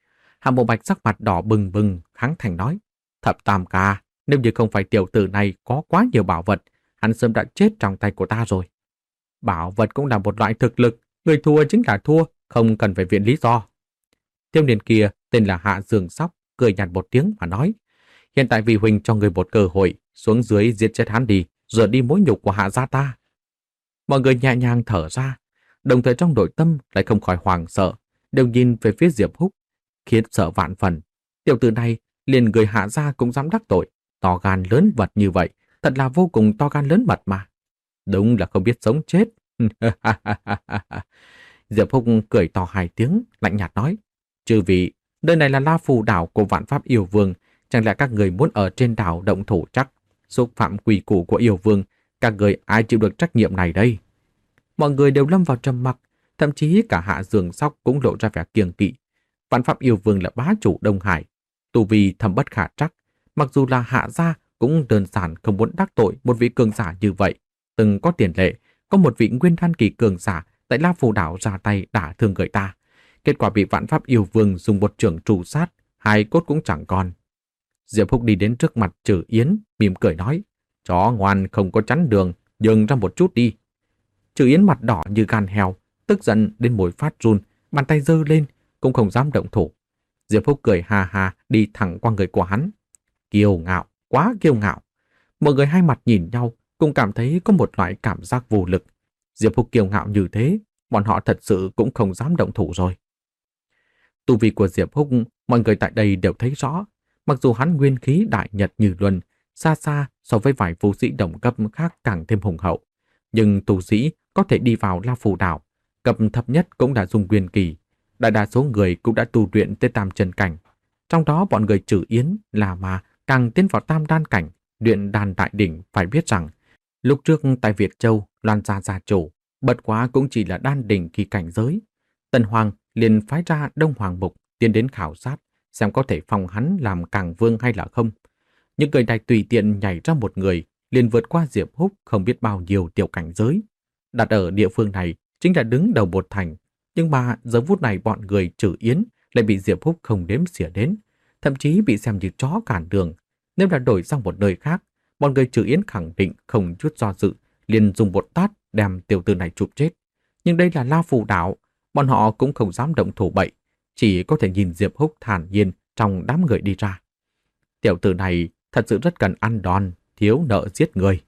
Hạ Bộ Bạch sắc mặt đỏ bừng bừng, kháng thành nói: Thập Tam ca, nếu như không phải tiểu tử này có quá nhiều bảo vật, hắn sớm đã chết trong tay của ta rồi. Bảo vật cũng là một loại thực lực, người thua chính là thua, không cần phải viện lý do. Thiếu niên kia tên là Hạ Dương Sóc, cười nhạt một tiếng mà nói: hiện tại vì huynh cho người một cơ hội, xuống dưới giết chết hắn đi, rửa đi mối nhục của hạ gia ta. Mọi người nhẹ nhàng thở ra, đồng thời trong nội tâm lại không khỏi hoảng sợ, đều nhìn về phía Diệp Húc, khiến sợ vạn phần. Tiểu tử này liền người hạ gia cũng dám đắc tội, to gan lớn mật như vậy, thật là vô cùng to gan lớn mật mà. Đúng là không biết sống chết. Diệp Húc cười to hai tiếng, lạnh nhạt nói: chư vị, Nơi này là La Phù đảo của Vạn Pháp Yêu Vương, chẳng lẽ các người muốn ở trên đảo động thủ chắc? Xúc phạm quy củ của Yêu Vương, các người ai chịu được trách nhiệm này đây? Mọi người đều lâm vào trầm mặc, thậm chí cả Hạ Dương Sóc cũng lộ ra vẻ kiêng kỵ. Vạn Pháp Yêu Vương là bá chủ Đông Hải, tu vi thâm bất khả trắc, mặc dù là Hạ gia cũng đơn giản không muốn đắc tội một vị cường giả như vậy. Từng có tiền lệ, có một vị nguyên đan kỳ cường giả tại La Phù đảo ra tay đả thương người ta. Kết quả bị Vạn Pháp Yêu Vương dùng một trường trụ sát, hai cốt cũng chẳng còn. Diệp Húc đi đến trước mặt Trử Yến, mỉm cười nói, chó ngoan không có chắn đường, nhường ra một chút đi. Trử Yến mặt đỏ như gan heo, tức giận đến môi phát run, bàn tay giơ lên, cũng không dám động thủ. Diệp Húc cười hà hà đi thẳng qua người của hắn. Kiêu ngạo, quá kiêu ngạo. Mọi người hai mặt nhìn nhau, cũng cảm thấy có một loại cảm giác vô lực. Diệp Húc kiêu ngạo như thế, bọn họ thật sự cũng không dám động thủ rồi. Tu vi của Diệp Húc, mọi người tại đây đều thấy rõ. Mặc dù hắn nguyên khí đại nhật như luân, xa xa so với vài vũ sĩ đồng cấp khác càng thêm hùng hậu. Nhưng tu sĩ có thể đi vào La Phù đảo, cấp thấp nhất cũng đã dùng nguyên kỳ. Đại đa số người cũng đã tu luyện tới tam chân cảnh. Trong đó bọn người Trử Yến là mà càng tiến vào tam đan cảnh, luyện đan đại đỉnh. Phải biết rằng, lúc trước tại Việt Châu, Loan gia gia chủ, bất quá cũng chỉ là đan đỉnh kỳ cảnh giới. Tần Hoàng liền phái ra Đông Hoàng Mục tiến đến khảo sát, xem có thể phong hắn làm càng vương hay là không. Những người này tùy tiện nhảy ra một người, liền vượt qua Diệp Húc không biết bao nhiêu tiểu cảnh giới. Đặt ở địa phương này, chính là đứng đầu một thành. Nhưng mà giờ phút này bọn người Trử Yến lại bị Diệp Húc không đếm xỉa đến, thậm chí bị xem như chó cản đường. Nếu là đổi sang một nơi khác, bọn người Trử Yến khẳng định không chút do dự, liền dùng một tát đem tiểu tử này chụp chết. Nhưng đây là La Phù đảo, bọn họ cũng không dám động thủ bậy, chỉ có thể nhìn Diệp Húc thản nhiên trong đám người đi ra. Tiểu tử này thật sự rất cần ăn đòn, thiếu nợ giết người.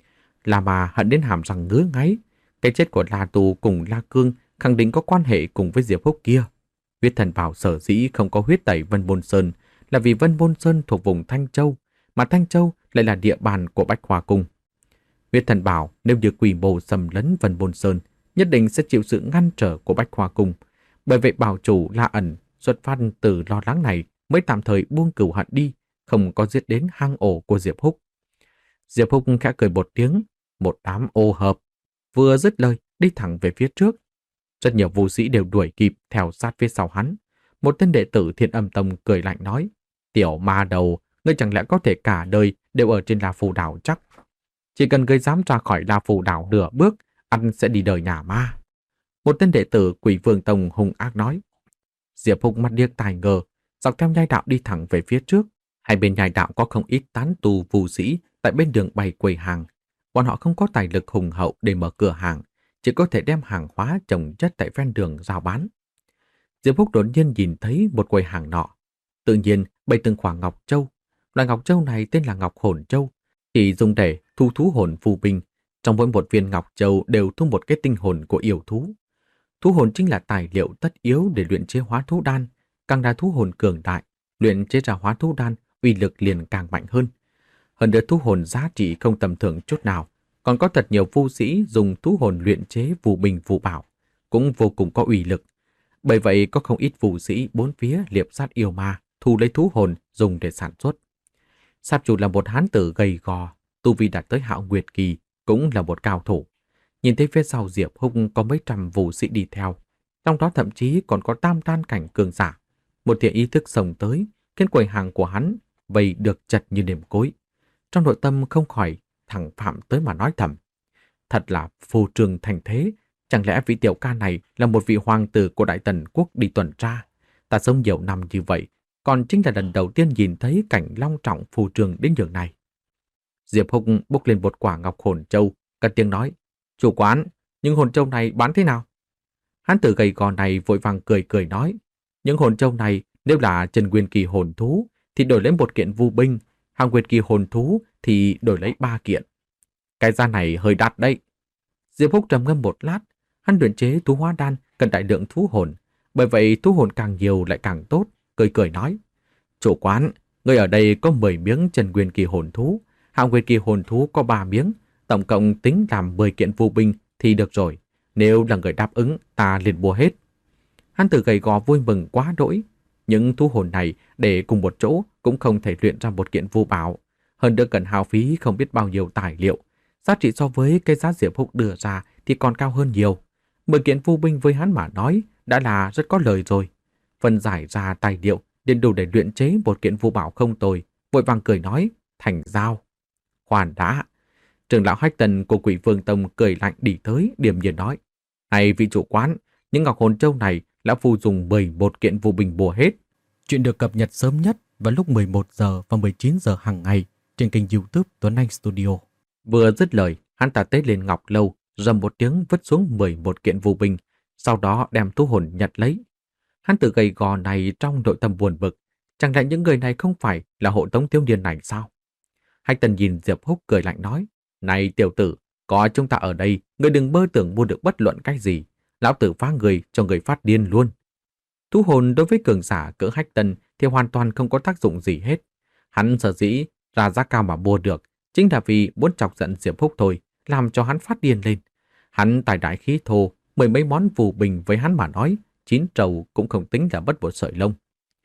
Là mà hận đến hàm răng ngứa ngáy, cái chết của La Tù cùng La Cương khẳng định có quan hệ cùng với Diệp Húc kia. Huyết Thần Bảo sở dĩ không có huyết tẩy Vân Môn Sơn là vì Vân Môn Sơn thuộc vùng Thanh Châu, mà Thanh Châu lại là địa bàn của Bách Hoa Cung. Huyết Thần Bảo nếu như quy mô xâm lấn Vân Môn Sơn, nhất định sẽ chịu sự ngăn trở của Bách Hoa Cung. Bởi vậy bảo chủ La Ẩn xuất phát từ lo lắng này mới tạm thời buông cừu hận đi, không có giết đến hang ổ của Diệp Húc. Diệp Húc khẽ cười một tiếng, một đám ô hợp, vừa dứt lời đi thẳng về phía trước. Rất nhiều vũ sĩ đều đuổi kịp theo sát phía sau hắn. Một tên đệ tử Thiên Âm Tông cười lạnh nói, tiểu ma đầu, ngươi chẳng lẽ có thể cả đời đều ở trên La Phù đảo chắc? Chỉ cần ngươi dám ra khỏi La Phù đảo nửa bước, ăn sẽ đi đời nhà ma. Một tên đệ tử Quỷ Vương Tông hung ác nói. Diệp Húc mắt điếc tai ngờ, dọc theo nhai đạo đi thẳng về phía trước. Hai bên nhai đạo có không ít tán tù vũ sĩ tại bên đường bày quầy hàng. Bọn họ không có tài lực hùng hậu để mở cửa hàng, chỉ có thể đem hàng hóa chồng chất tại ven đường giao bán. Diệp Húc đột nhiên nhìn thấy một quầy hàng nọ. Tự nhiên bày từng khoảng ngọc châu. Loại ngọc châu này tên là Ngọc Hồn Châu, chỉ dùng để thu thú hồn phù binh. Trong mỗi một viên ngọc châu đều thu một cái tinh hồn của yêu thú. Thú hồn chính là tài liệu tất yếu để luyện chế hóa thú đan. Càng là thú hồn cường đại, luyện chế ra hóa thú đan uy lực liền càng mạnh hơn. Hơn nữa thú hồn giá trị không tầm thường chút nào. Còn có thật nhiều vũ sĩ dùng thú hồn luyện chế phù binh phù bảo, cũng vô cùng có uy lực. Bởi vậy có không ít vũ sĩ bốn phía liệp sát yêu ma, thu lấy thú hồn dùng để sản xuất. Sát chủ là một hán tử gầy gò, tu vi đạt tới Hạo Nguyệt kỳ, cũng là một cao thủ. Nhìn thấy phía sau Diệp Húc có mấy trăm vũ sĩ đi theo, trong đó thậm chí còn có tam đan cảnh cường giả. Một thiện ý thức sông tới, khiến quầy hàng của hắn vây được chật như nêm cối. Trong nội tâm không khỏi thẳng phạm tới mà nói thầm. Thật là phù trương thành thế, chẳng lẽ vị tiểu ca này là một vị hoàng tử của Đại Tần quốc đi tuần tra? Ta sống nhiều năm như vậy, còn chính là lần đầu tiên nhìn thấy cảnh long trọng phù trương đến nhường này. Diệp Húc bốc lên một quả ngọc hồn châu, cất tiếng nói, chủ quán, những hồn châu này bán thế nào? Hán tử gầy gò này vội vàng cười cười nói, những hồn châu này nếu là Trần Nguyên kỳ hồn thú thì đổi lấy một kiện vu binh, Hàng Nguyệt kỳ hồn thú thì đổi lấy ba kiện. Cái giá này hơi đắt đấy. Diệp Húc trầm ngâm một lát, hắn luyện chế thú hóa đan cần đại lượng thú hồn, bởi vậy thú hồn càng nhiều lại càng tốt, cười cười nói, chủ quán, người ở đây có mười miếng Trần Nguyên kỳ hồn thú, Hàng Nguyệt kỳ hồn thú có ba miếng, tổng cộng tính làm mười kiện vu binh thì được rồi. Nếu là người đáp ứng, ta liền mua hết. Hắn tử gầy gò vui mừng quá đỗi. Những thú hồn này để cùng một chỗ cũng không thể luyện ra một kiện vu bảo. Hơn nữa cần hao phí không biết bao nhiêu tài liệu. Giá trị so với cái giá Diệp Húc đưa ra thì còn cao hơn nhiều. Mười kiện vu binh với hắn mà nói đã là rất có lời rồi. Phân giải ra tài liệu đến đủ để luyện chế một kiện vu bảo không tồi. Vội vàng cười nói, thành giao. Khoan đã. Trưởng lão Hách Tần của Quỷ Vương Tông cười lạnh đi tới, điềm nhiên nói. Này vị chủ quán, những ngọc hồn châu này lão phu dùng mười một kiện vu binh bùa hết. Chuyện được cập nhật sớm nhất vào lúc mười một giờ và mười chín giờ hàng ngày trên kênh YouTube Tuấn Anh Studio. Vừa dứt lời, hắn ta tết lên ngọc lâu, rầm một tiếng vứt xuống mười một kiện vu binh, sau đó đem thú hồn nhặt lấy. Hắn tự gầy gò này trong nội tâm buồn bực, chẳng lẽ những người này không phải là hộ tống thiếu niên này sao? Hách Tần nhìn Diệp Húc cười lạnh nói, này tiểu tử, có chúng ta ở đây, ngươi đừng mơ tưởng mua được bất luận cái gì, lão tử phá người cho người phát điên luôn. Thú hồn đối với cường giả cỡ Hách Tần thì hoàn toàn không có tác dụng gì hết. Hắn sở dĩ ra giá cao mà mua được, chính là vì muốn chọc giận Diệp Húc thôi, làm cho hắn phát điên lên. Hắn tài đại khí thô, mười mấy món phù bình với hắn mà nói, chín trầu cũng không tính là bất một sợi lông.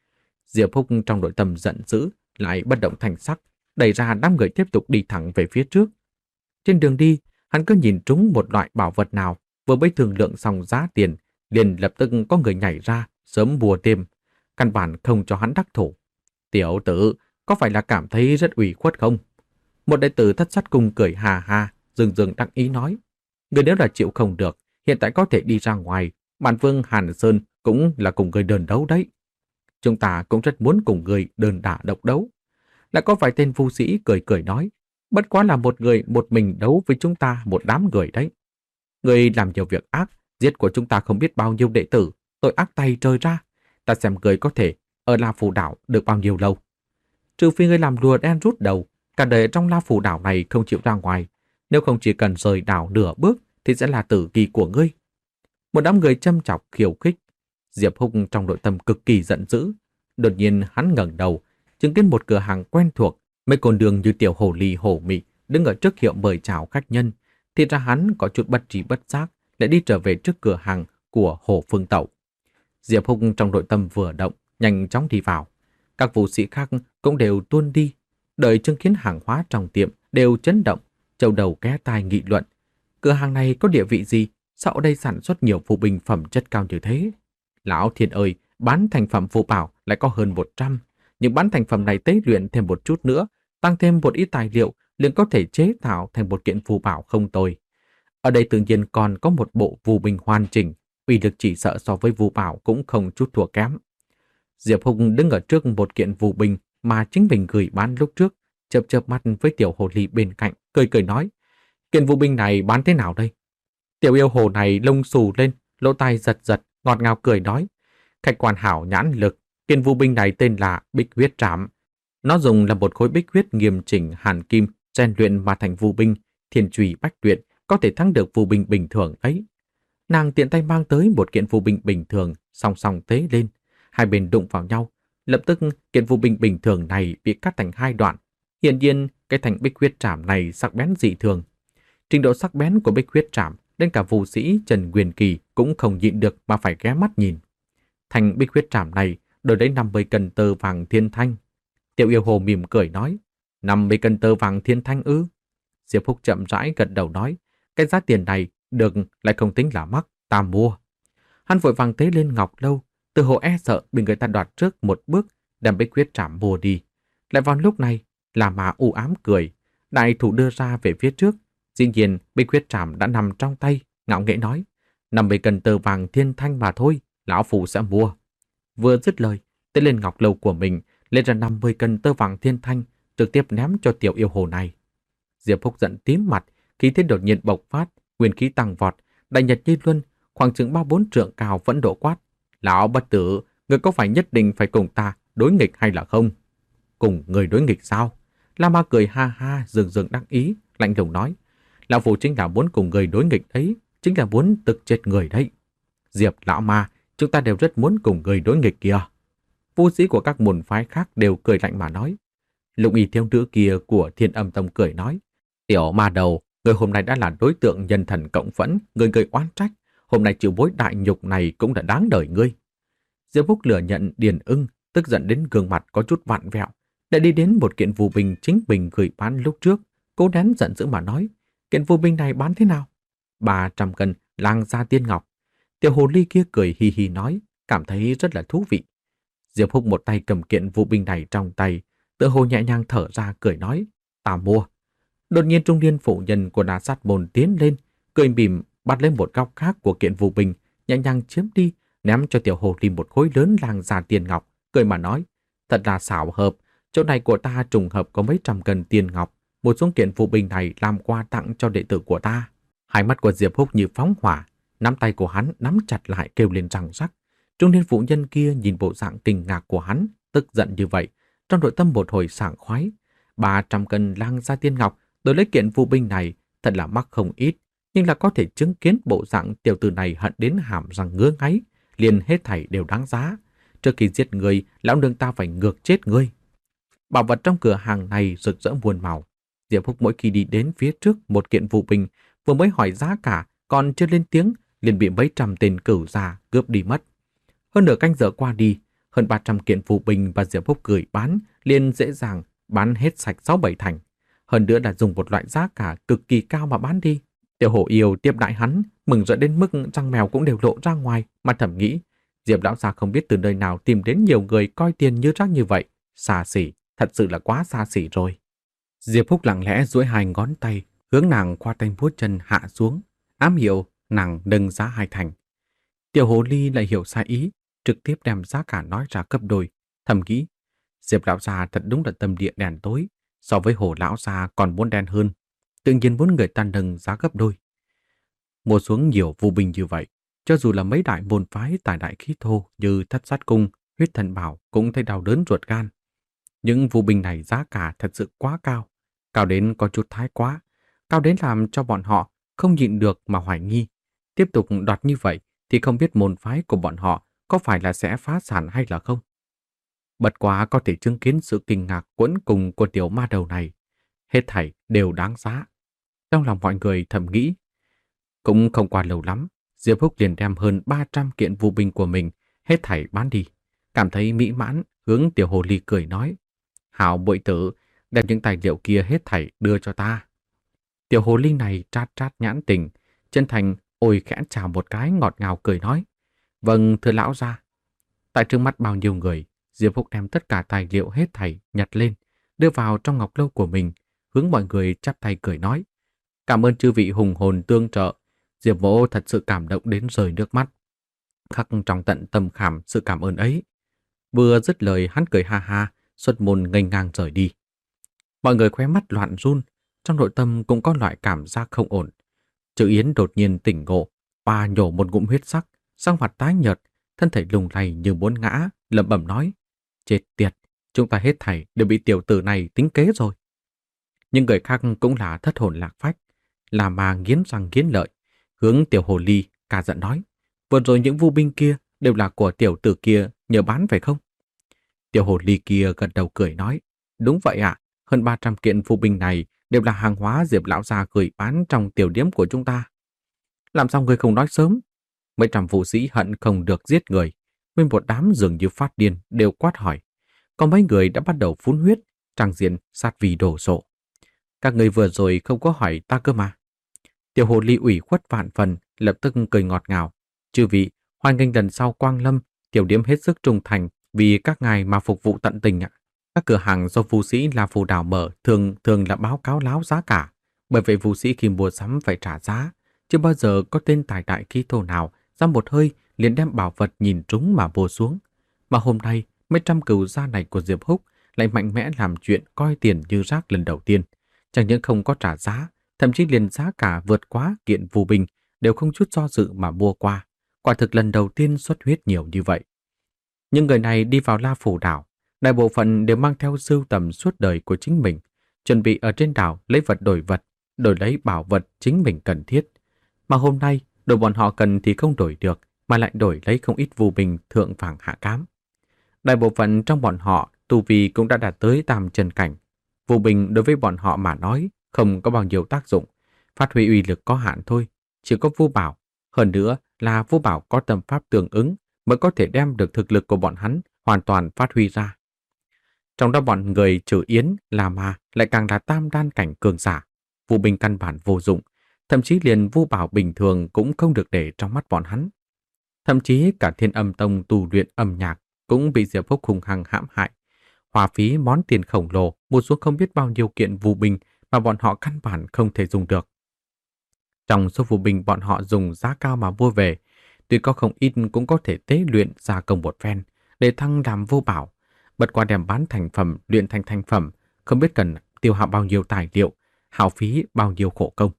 Diệp Húc trong nội tâm giận dữ, lại bất động thanh sắc, đẩy ra đám người tiếp tục đi thẳng về phía trước. Trên đường đi, hắn cứ nhìn trúng một loại bảo vật nào, vừa mới thương lượng xong giá tiền, liền lập tức có người nhảy ra, sớm mua thêm, căn bản không cho hắn đắc thủ. Tiểu tử, có phải là cảm thấy rất ủy khuất không? Một đệ tử Thất Sát Cung cười hà hà, dừng dừng đắc ý nói. Người nếu là chịu không được, hiện tại có thể đi ra ngoài, bản vương Hàn Sơn cũng là cùng người đơn đấu đấy. Chúng ta cũng rất muốn cùng người đơn đả độc đấu. Lại có vài tên phu sĩ cười cười nói, bất quá là một người một mình đấu với chúng ta một đám người đấy. Người làm nhiều việc ác, giết của chúng ta không biết bao nhiêu đệ tử, tội ác tay trời ra. Ta xem người có thể ở La Phù Đảo được bao nhiêu lâu. Trừ phi người làm đùa đen rút đầu, cả đời trong La Phù Đảo này không chịu ra ngoài. Nếu không chỉ cần rời đảo nửa bước thì sẽ là tử kỳ của ngươi. Một đám người châm chọc khiêu khích. Diệp Húc trong nội tâm cực kỳ giận dữ. Đột nhiên hắn ngẩng đầu, chứng kiến một cửa hàng quen thuộc, mấy con đường như tiểu hồ ly hổ mị đứng ở trước hiệu mời chào khách nhân. Thì ra hắn có chút bất trí bất giác để đi trở về trước cửa hàng của Hồ Phương Tẩu. Diệp Húc trong nội tâm vừa động, nhanh chóng đi vào. Các vũ sĩ khác cũng đều tuôn đi, đợi chứng kiến hàng hóa trong tiệm đều chấn động, châu đầu ké tai nghị luận. Cửa hàng này có địa vị gì? Sao ở đây sản xuất nhiều phù bình phẩm chất cao như thế? Lão Thiên ơi, bán thành phẩm phù bảo lại có hơn một trăm, nhưng bán thành phẩm này tế luyện thêm một chút nữa, tăng thêm một ít tài liệu, liền có thể chế tạo thành một kiện phù bảo không tồi. Ở đây tự nhiên còn có một bộ phù bình hoàn chỉnh, uy lực chỉ sợ so với phù bảo cũng không chút thua kém. Diệp Hùng đứng ở trước một kiện phù bình mà chính mình gửi bán lúc trước, chớp chớp mắt với tiểu hồ ly bên cạnh, cười cười nói, kiện phù bình này bán thế nào đây? Tiểu yêu hồ này lông xù lên, lỗ tai giật giật, ngọt ngào cười nói, khách quan hảo nhãn lực, kiện phù binh này tên là Bích Huyết Trảm. Nó dùng là một khối bích huyết nghiêm chỉnh hàn kim, rèn luyện mà thành phù binh, thiên chùy bách luyện, có thể thắng được phù binh bình thường ấy. Nàng tiện tay mang tới một kiện phù binh bình thường, song song tế lên, hai bên đụng vào nhau, lập tức kiện phù binh bình thường này bị cắt thành hai đoạn. Hiển nhiên, cái thành Bích Huyết Trảm này sắc bén dị thường. Trình độ sắc bén của Bích Huyết Trảm đến cả vũ sĩ Trần Nguyên Kỳ cũng không nhịn được mà phải ghé mắt nhìn. Thành Bích Huyết Trảm này đổi lấy năm mươi cân tơ vàng thiên thanh. Tiểu yêu hồ mỉm cười nói, năm mươi cân tơ vàng thiên thanh ư? Diệp Húc chậm rãi gật đầu nói, cái giá tiền này được lại không tính là mắc, ta mua. Hắn vội vàng tế lên ngọc lâu, từ hồ e sợ bị người ta đoạt trước một bước, đem Bích Huyết Trảm mua đi. Lại vào lúc này, là mà u ám cười, đại thủ đưa ra về phía trước. Dĩ nhiên, Bích Huyết Trảm đã nằm trong tay, ngạo nghễ nói, năm mươi cân tơ vàng thiên thanh mà thôi, lão phu sẽ mua. Vừa dứt lời, tế lên ngọc lâu của mình, lên ra năm mươi cân tơ vàng thiên thanh, trực tiếp ném cho tiểu yêu hồ này. Diệp Húc giận tím mặt, khí thế đột nhiên bộc phát, nguyên khí tăng vọt, đại nhật như luân, khoảng chừng ba bốn trượng cao vẫn độ quát. Lão bất tử, người có phải nhất định phải cùng ta đối nghịch hay là không? Cùng người đối nghịch sao? La Ma cười ha ha, dường dường đắc ý, lạnh lùng nói, lão phu chính là muốn cùng người đối nghịch đấy, chính là muốn tự chết người đấy. Diệp lão ma, chúng ta đều rất muốn cùng người đối nghịch kìa. Vũ sĩ của các môn phái khác đều cười lạnh mà nói. Lục y thiếu nữ kia của Thiên Âm Tông cười nói, tiểu ma đầu, người hôm nay đã là đối tượng nhân thần cộng phẫn, người người oán trách, hôm nay chịu bối đại nhục này cũng đã đáng đời ngươi. Diệp Húc lửa nhận Điền Ưng, tức giận đến gương mặt có chút vặn vẹo, đã đi đến một kiện phù binh chính mình gửi bán lúc trước, cố nén giận dữ mà nói, kiện phù binh này bán thế nào? Ba trăm cân lang gia tiên ngọc. Tiểu hồ ly kia cười hi hi nói, cảm thấy rất là thú vị. Diệp Húc một tay cầm kiện phù binh này trong tay, tựa hồ nhẹ nhàng thở ra cười nói, ta mua. Đột nhiên trung niên phụ nhân của Na Sát Môn tiến lên, cười mỉm bắt lên một góc khác của kiện phù binh, nhẹ nhàng chiếm đi, ném cho tiểu hồ ly một khối lớn lang gia tiền ngọc, cười mà nói, thật là xảo hợp, chỗ này của ta trùng hợp có mấy trăm cân tiền ngọc, một số kiện phù binh này làm quà tặng cho đệ tử của ta. Hai mắt của Diệp Húc như phóng hỏa, nắm tay của hắn nắm chặt lại kêu lên răng rắc. Trung niên phụ nhân kia nhìn bộ dạng kinh ngạc của hắn, tức giận như vậy, trong nội tâm một hồi sảng khoái. Ba trăm cân lang gia tiên ngọc đổi lấy kiện phù binh này thật là mắc không ít, nhưng là có thể chứng kiến bộ dạng tiểu tử này hận đến hàm răng ngứa ngáy, liền hết thảy đều đáng giá. Trước khi giết người, lão nương ta phải ngược chết ngươi. Bảo vật trong cửa hàng này rực rỡ muôn màu. Diệp Húc mỗi khi đi đến phía trước một kiện phù binh, vừa mới hỏi giá cả, còn chưa lên tiếng, liền bị mấy trăm tên cửu già cướp đi mất. Hơn nửa canh giờ qua đi, hơn ba trăm kiện phù binh và Diệp Húc gửi bán liền dễ dàng bán hết sạch sáu bảy thành. Hơn nữa là dùng một loại giá cả cực kỳ cao mà bán đi. Tiểu hổ yêu tiếp đại hắn, mừng rỡ đến mức răng mèo cũng đều lộ ra ngoài, mà thầm nghĩ, Diệp lão già không biết từ nơi nào tìm đến nhiều người coi tiền như rác như vậy, xa xỉ, thật sự là quá xa xỉ rồi. Diệp Húc lặng lẽ duỗi hai ngón tay, hướng nàng qua tay vuốt chân hạ xuống, ám hiệu nàng nâng giá hai thành. Tiểu hồ ly lại hiểu sai ý, trực tiếp đem giá cả nói ra gấp đôi, thầm nghĩ, Diệp lão già thật đúng là tâm địa đen tối, so với hồ lão già còn muốn đen hơn, tự nhiên muốn người ta nâng giá gấp đôi. Mua xuống nhiều phù binh như vậy, cho dù là mấy đại môn phái tài đại khí thô như Thất Sát Cung, Huyết Thần Bảo cũng thấy đau đớn ruột gan. Những phù binh này giá cả thật sự quá cao, cao đến có chút thái quá, cao đến làm cho bọn họ không nhịn được mà hoài nghi. Tiếp tục đoạt như vậy thì không biết môn phái của bọn họ có phải là sẽ phá sản hay là không. Bật quá có thể chứng kiến sự kinh ngạc quẫn cùng của tiểu ma đầu này. Hết thảy đều đáng giá. Trong lòng mọi người thầm nghĩ. Cũng không qua lâu lắm, Diệp Húc liền đem hơn ba trăm kiện phù binh của mình hết thảy bán đi. Cảm thấy mỹ mãn, hướng tiểu hồ ly cười nói. Hảo bội tử, đem những tài liệu kia hết thảy đưa cho ta. Tiểu hồ ly này trát trát nhãn tình, chân thành ôi khẽ chào một cái ngọt ngào cười nói. Vâng, thưa lão gia. Tại trước mắt bao nhiêu người, Diệp Húc đem tất cả tài liệu hết thảy nhặt lên, đưa vào trong ngọc lâu của mình, hướng mọi người chắp tay cười nói. Cảm ơn chư vị hùng hồn tương trợ, Diệp mỗ thật sự cảm động đến rơi nước mắt. Khắc trong tận tâm khảm sự cảm ơn ấy. Vừa dứt lời hắn cười ha ha, xuất môn nghênh ngang rời đi. Mọi người khóe mắt loạn run, trong nội tâm cũng có loại cảm giác không ổn. Chữ Yến đột nhiên tỉnh ngộ, bà nhổ một ngụm huyết sắc, sắc mặt tái nhợt, thân thể lùng lay như muốn ngã, lẩm bẩm nói: "Chết tiệt, chúng ta hết thảy đều bị tiểu tử này tính kế rồi." Nhưng người khác cũng là thất hồn lạc phách, là mà nghiến răng nghiến lợi, hướng tiểu hồ ly cả giận nói: "Vừa rồi những vu binh kia đều là của tiểu tử kia nhờ bán phải không?" Tiểu hồ ly kia gật đầu cười nói: "Đúng vậy ạ, hơn ba trăm kiện phù binh này đều là hàng hóa Diệp lão gia gửi bán trong tiểu điếm của chúng ta." "Làm sao ngươi không nói sớm?" Mấy trăm vũ sĩ hận không được giết người, nguyên một đám dường như phát điên đều quát hỏi. Có mấy người đã bắt đầu phun huyết, trang diện sát vì đổ sộ. "Các người vừa rồi không có hỏi ta cơ mà." Tiểu hồ ly ủy khuất vạn phần, lập tức cười ngọt ngào: "Chư vị, hoan nghênh lần sau quang lâm, tiểu điếm hết sức trung thành vì các ngài mà phục vụ tận tình ạ." Các cửa hàng do vũ sĩ là phù đảo mở thường thường là báo cáo láo giá cả, bởi vậy vũ sĩ khi mua sắm phải trả giá. Chưa bao giờ có tên tài đại khí thô nào ra một hơi liền đem bảo vật nhìn trúng mà mua xuống. Mà hôm nay, mấy trăm cừu gia này của Diệp Húc lại mạnh mẽ làm chuyện coi tiền như rác lần đầu tiên. Chẳng những không có trả giá, thậm chí liền giá cả vượt quá kiện phù binh đều không chút do dự mà mua qua. Quả thực lần đầu tiên xuất huyết nhiều như vậy. Nhưng người này đi vào La Phủ đảo, đại bộ phận đều mang theo sưu tầm suốt đời của chính mình, chuẩn bị ở trên đảo lấy vật đổi vật, đổi lấy bảo vật chính mình cần thiết. Mà hôm nay, đồ bọn họ cần thì không đổi được, mà lại đổi lấy không ít phù binh thượng vàng hạ cám. Đại bộ phận trong bọn họ, tu vi cũng đã đạt tới tam chân cảnh. Phù binh đối với bọn họ mà nói không có bao nhiêu tác dụng, phát huy uy lực có hạn thôi, chỉ có vu bảo. Hơn nữa là vu bảo có tâm pháp tương ứng, mới có thể đem được thực lực của bọn hắn hoàn toàn phát huy ra. Trong đó bọn người trừ Yến, là ma lại càng là tam đan cảnh cường giả, vu binh căn bản vô dụng, thậm chí liền vu bảo bình thường cũng không được để trong mắt bọn hắn. Thậm chí cả Thiên Âm Tông tu luyện âm nhạc cũng bị Diệp Húc hung hăng hãm hại. Hoa phí món tiền khổng lồ mua xuống không biết bao nhiêu kiện vu binh mà bọn họ căn bản không thể dùng được. Trong số vu binh bọn họ dùng giá cao mà mua về, tuy có không ít cũng có thể tế luyện gia công một phen để thăng làm vô bảo. Bất qua đem bán thành phẩm, luyện thành thành phẩm, không biết cần tiêu hao bao nhiêu tài liệu, hao phí bao nhiêu khổ công.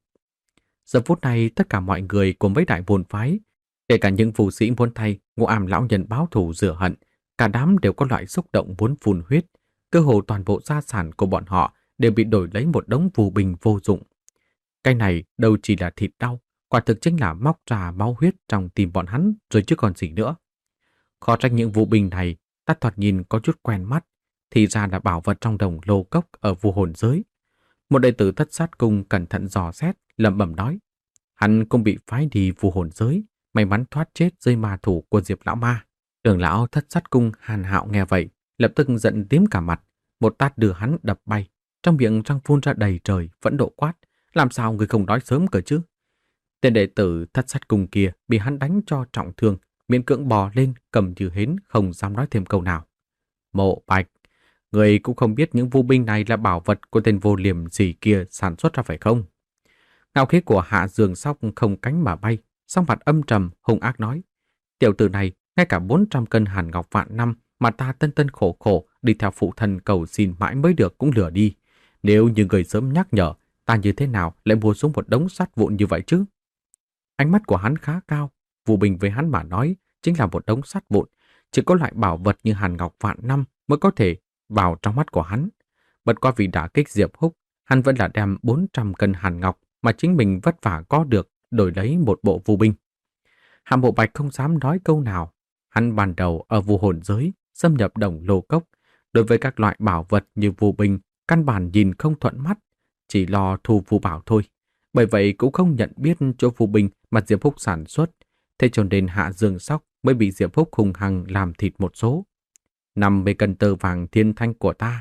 Giờ phút này tất cả mọi người của mấy đại môn phái, kể cả những phù sĩ muốn thay Ngũ Ảm lão nhân báo thù rửa hận, cả đám đều có loại xúc động muốn phun huyết. Cơ hồ toàn bộ gia sản của bọn họ đều bị đổi lấy một đống phù binh vô dụng. Cái này đâu chỉ là thịt đau, quả thực chính là móc ra máu huyết trong tim bọn hắn rồi chứ còn gì nữa. Khó trách những vũ binh này ta thoạt nhìn có chút quen mắt, thì ra là bảo vật trong đồng lô cốc ở vu hồn giới. Một đệ tử Thất Sát Cung cẩn thận dò xét, lẩm bẩm nói: hắn cũng bị phái đi vu hồn giới, may mắn thoát chết dưới ma thủ của Diệp lão ma. Trưởng lão Thất Sát Cung Hàn Hạo nghe vậy, lập tức giận tím cả mặt, một tát đưa hắn đập bay, trong miệng răng phun ra đầy trời, phẫn nộ quát: làm sao người không nói sớm cơ chứ? Tên đệ tử Thất Sát Cung kia bị hắn đánh cho trọng thương, miễn cưỡng bò lên, cầm như hến, không dám nói thêm câu nào. Mộ Bạch, người cũng không biết những vu binh này là bảo vật của tên vô liềm gì kia sản xuất ra phải không? Ngạo khí của Hạ Dương Sóc không cánh mà bay, song mặt âm trầm, hung ác nói: tiểu tử này, ngay cả bốn trăm cân hàn ngọc vạn năm mà ta tân tân khổ khổ đi theo phụ thân cầu xin mãi mới được cũng lừa đi. Nếu như người sớm nhắc nhở, ta như thế nào lại mua xuống một đống sắt vụn như vậy chứ? Ánh mắt của hắn khá cao, vu binh với hắn mà nói chính là một đống sắt vụn, chỉ có loại bảo vật như hàn ngọc vạn năm mới có thể vào trong mắt của hắn. Bất qua vì đã kích Diệp Húc, hắn vẫn là đem bốn trăm cân hàn ngọc mà chính mình vất vả có được đổi lấy một bộ vu binh. Hạ Mộ Bạch không dám nói câu nào. Hắn ban đầu ở vu hồn giới xâm nhập đồng lô cốc, đối với các loại bảo vật như vu binh căn bản nhìn không thuận mắt, chỉ lo thu vu bảo thôi. Bởi vậy cũng không nhận biết chỗ vu binh mà Diệp Húc sản xuất, thế cho nên Hạ Dương Sóc mới bị Diệp Húc hung hăng làm thịt một số. Năm mươi cân tơ vàng thiên thanh của ta.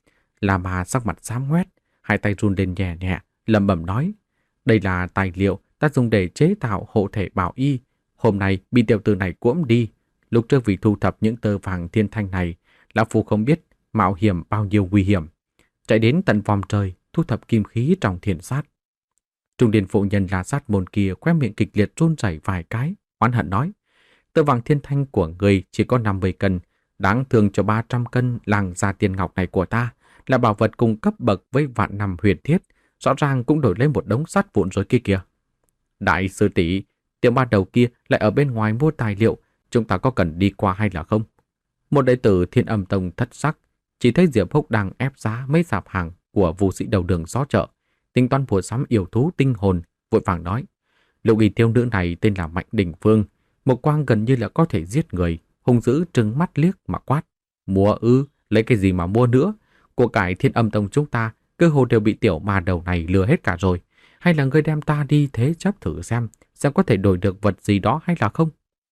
Là mà sắc mặt xám ngoét, hai tay run lên nhẹ nhẹ, lẩm bẩm nói: đây là tài liệu ta dùng để chế tạo hộ thể bảo y, hôm nay bị tiểu tử này cuỗm đi. Lúc trước vì thu thập những tơ vàng thiên thanh này, lão phu không biết mạo hiểm bao nhiêu nguy hiểm, chạy đến tận vòng trời thu thập kim khí trong thiền sát. Trung niên phụ nhân là sát môn kia khóe miệng kịch liệt run rẩy vài cái, oán hận nói: tơ vàng thiên thanh của người chỉ có năm mươi cân, đáng thương cho ba trăm cân làng gia tiền ngọc này của ta là bảo vật cùng cấp bậc với vạn năm huyền thiết, rõ ràng cũng đổi lên một đống sắt vụn rồi kia kìa. Đại sư tỷ, tiểu ba đầu kia lại ở bên ngoài mua tài liệu, chúng ta có cần đi qua hay là không? Một đệ tử Thiên Âm Tông thất sắc, chỉ thấy Diệp Húc đang ép giá mấy sạp hàng của vũ sĩ đầu đường xó chợ, tính toán mua sắm yêu thú tinh hồn, vội vàng nói: lục y thiếu nữ này tên là Mạnh Đình Phương, một quang gần như là có thể giết người, hung dữ trừng mắt liếc mà quát: mua ư, lấy cái gì mà mua nữa? Của cải Thiên Âm Tông chúng ta cơ hồ đều bị tiểu ma đầu này lừa hết cả rồi. Hay là ngươi đem ta đi thế chấp thử xem, xem có thể đổi được vật gì đó hay là không?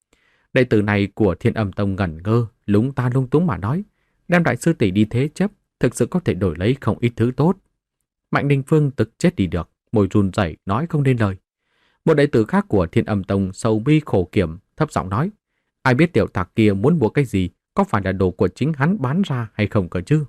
Đệ tử này của Thiên Âm Tông ngẩn ngơ, lúng ta lung túng mà nói: đem đại sư tỷ đi thế chấp, thực sự có thể đổi lấy không ít thứ tốt. Mạnh Đình Phương tức chết đi được, môi run rẩy nói không nên lời. Một đệ tử khác của Thiên Âm Tông sầu bi khổ kiểm, thấp giọng nói: ai biết tiểu tặc kia muốn mua cái gì, có phải là đồ của chính hắn bán ra hay không cơ chứ?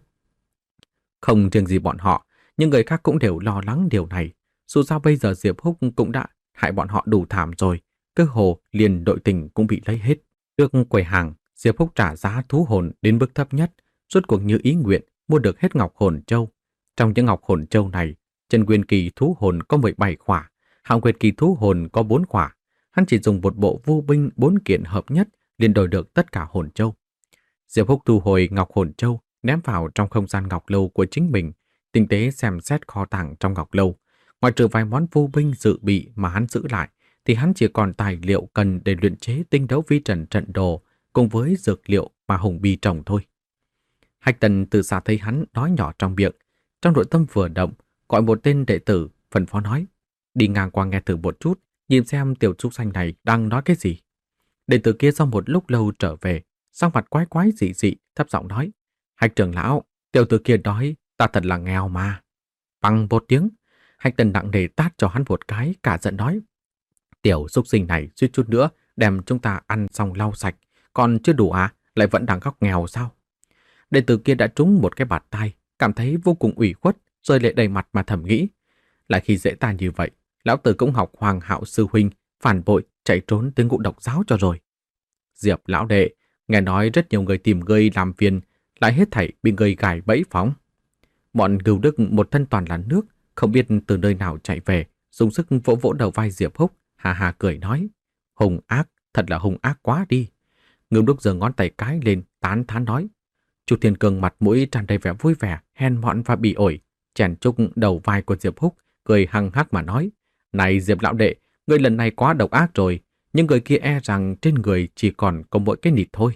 Không riêng gì bọn họ, nhưng người khác cũng đều lo lắng điều này. Dù sao bây giờ Diệp Húc cũng đã hại bọn họ đủ thảm rồi, cơ hồ liền đội tình cũng bị lấy hết. Trước quầy hàng, Diệp Húc trả giá thú hồn đến mức thấp nhất, rốt cuộc như ý nguyện mua được hết ngọc hồn châu. Trong những ngọc hồn châu này, chân nguyên kỳ thú hồn có mười bảy khỏa, hạng nguyệt kỳ thú hồn có bốn khỏa. Hắn chỉ dùng một bộ vô binh bốn kiện hợp nhất liền đổi được tất cả hồn châu. Diệp Húc thu hồi ngọc hồn châu, ném vào trong không gian ngọc lâu của chính mình, tinh tế xem xét kho tàng trong ngọc lâu. Ngoài trừ vài món vô binh dự bị mà hắn giữ lại, thì hắn chỉ còn tài liệu cần để luyện chế tinh đấu vi trần trận đồ cùng với dược liệu mà Hùng Bi trồng thôi. Hách Tần từ xa thấy hắn nói nhỏ trong miệng, trong nội tâm vừa động, gọi một tên đệ tử, phân phó nói: đi ngang qua nghe thử một chút, nhìn xem tiểu trúc xanh này đang nói cái gì. Đệ tử kia sau một lúc lâu trở về, sắc mặt quái quái dị dị, thấp giọng nói: Hạch trưởng lão, tiểu tử kia nói ta thật là nghèo mà. Bằng một tiếng, Hạch Tần nặng nề tát cho hắn một cái, cả giận nói: Tiểu súc sinh này suýt chút nữa đem chúng ta ăn xong lau sạch, còn chưa đủ à, lại vẫn đang khóc nghèo sao? Đệ tử kia đã trúng một cái bạt tai, cảm thấy vô cùng ủy khuất, rơi lệ đầy mặt mà thầm nghĩ: lại khi dễ ta như vậy, lão tử cũng học Hoàng Hạo sư huynh, phản bội chạy trốn tới Ngũ Độc giáo cho rồi. Diệp lão đệ, nghe nói rất nhiều người tìm ngươi làm phiền, lại hết thảy bị ngươi gài bẫy phóng. Bọn Cừu Đức một thân toàn là nước, không biết từ nơi nào chạy về, dùng sức vỗ vỗ đầu vai Diệp Húc, hà hà cười nói: hung ác, thật là hung ác quá đi. Ngưu Đức giơ ngón tay cái lên, tán thán nói. Chu Thiên Cương mặt mũi tràn đầy vẻ vui vẻ, hèn mọn và bị ổi, chèn trúc đầu vai của Diệp Húc, cười hăng hắc mà nói: này Diệp lão đệ, ngươi lần này quá độc ác rồi, nhưng người kia e rằng trên người chỉ còn có mỗi cái nịt thôi.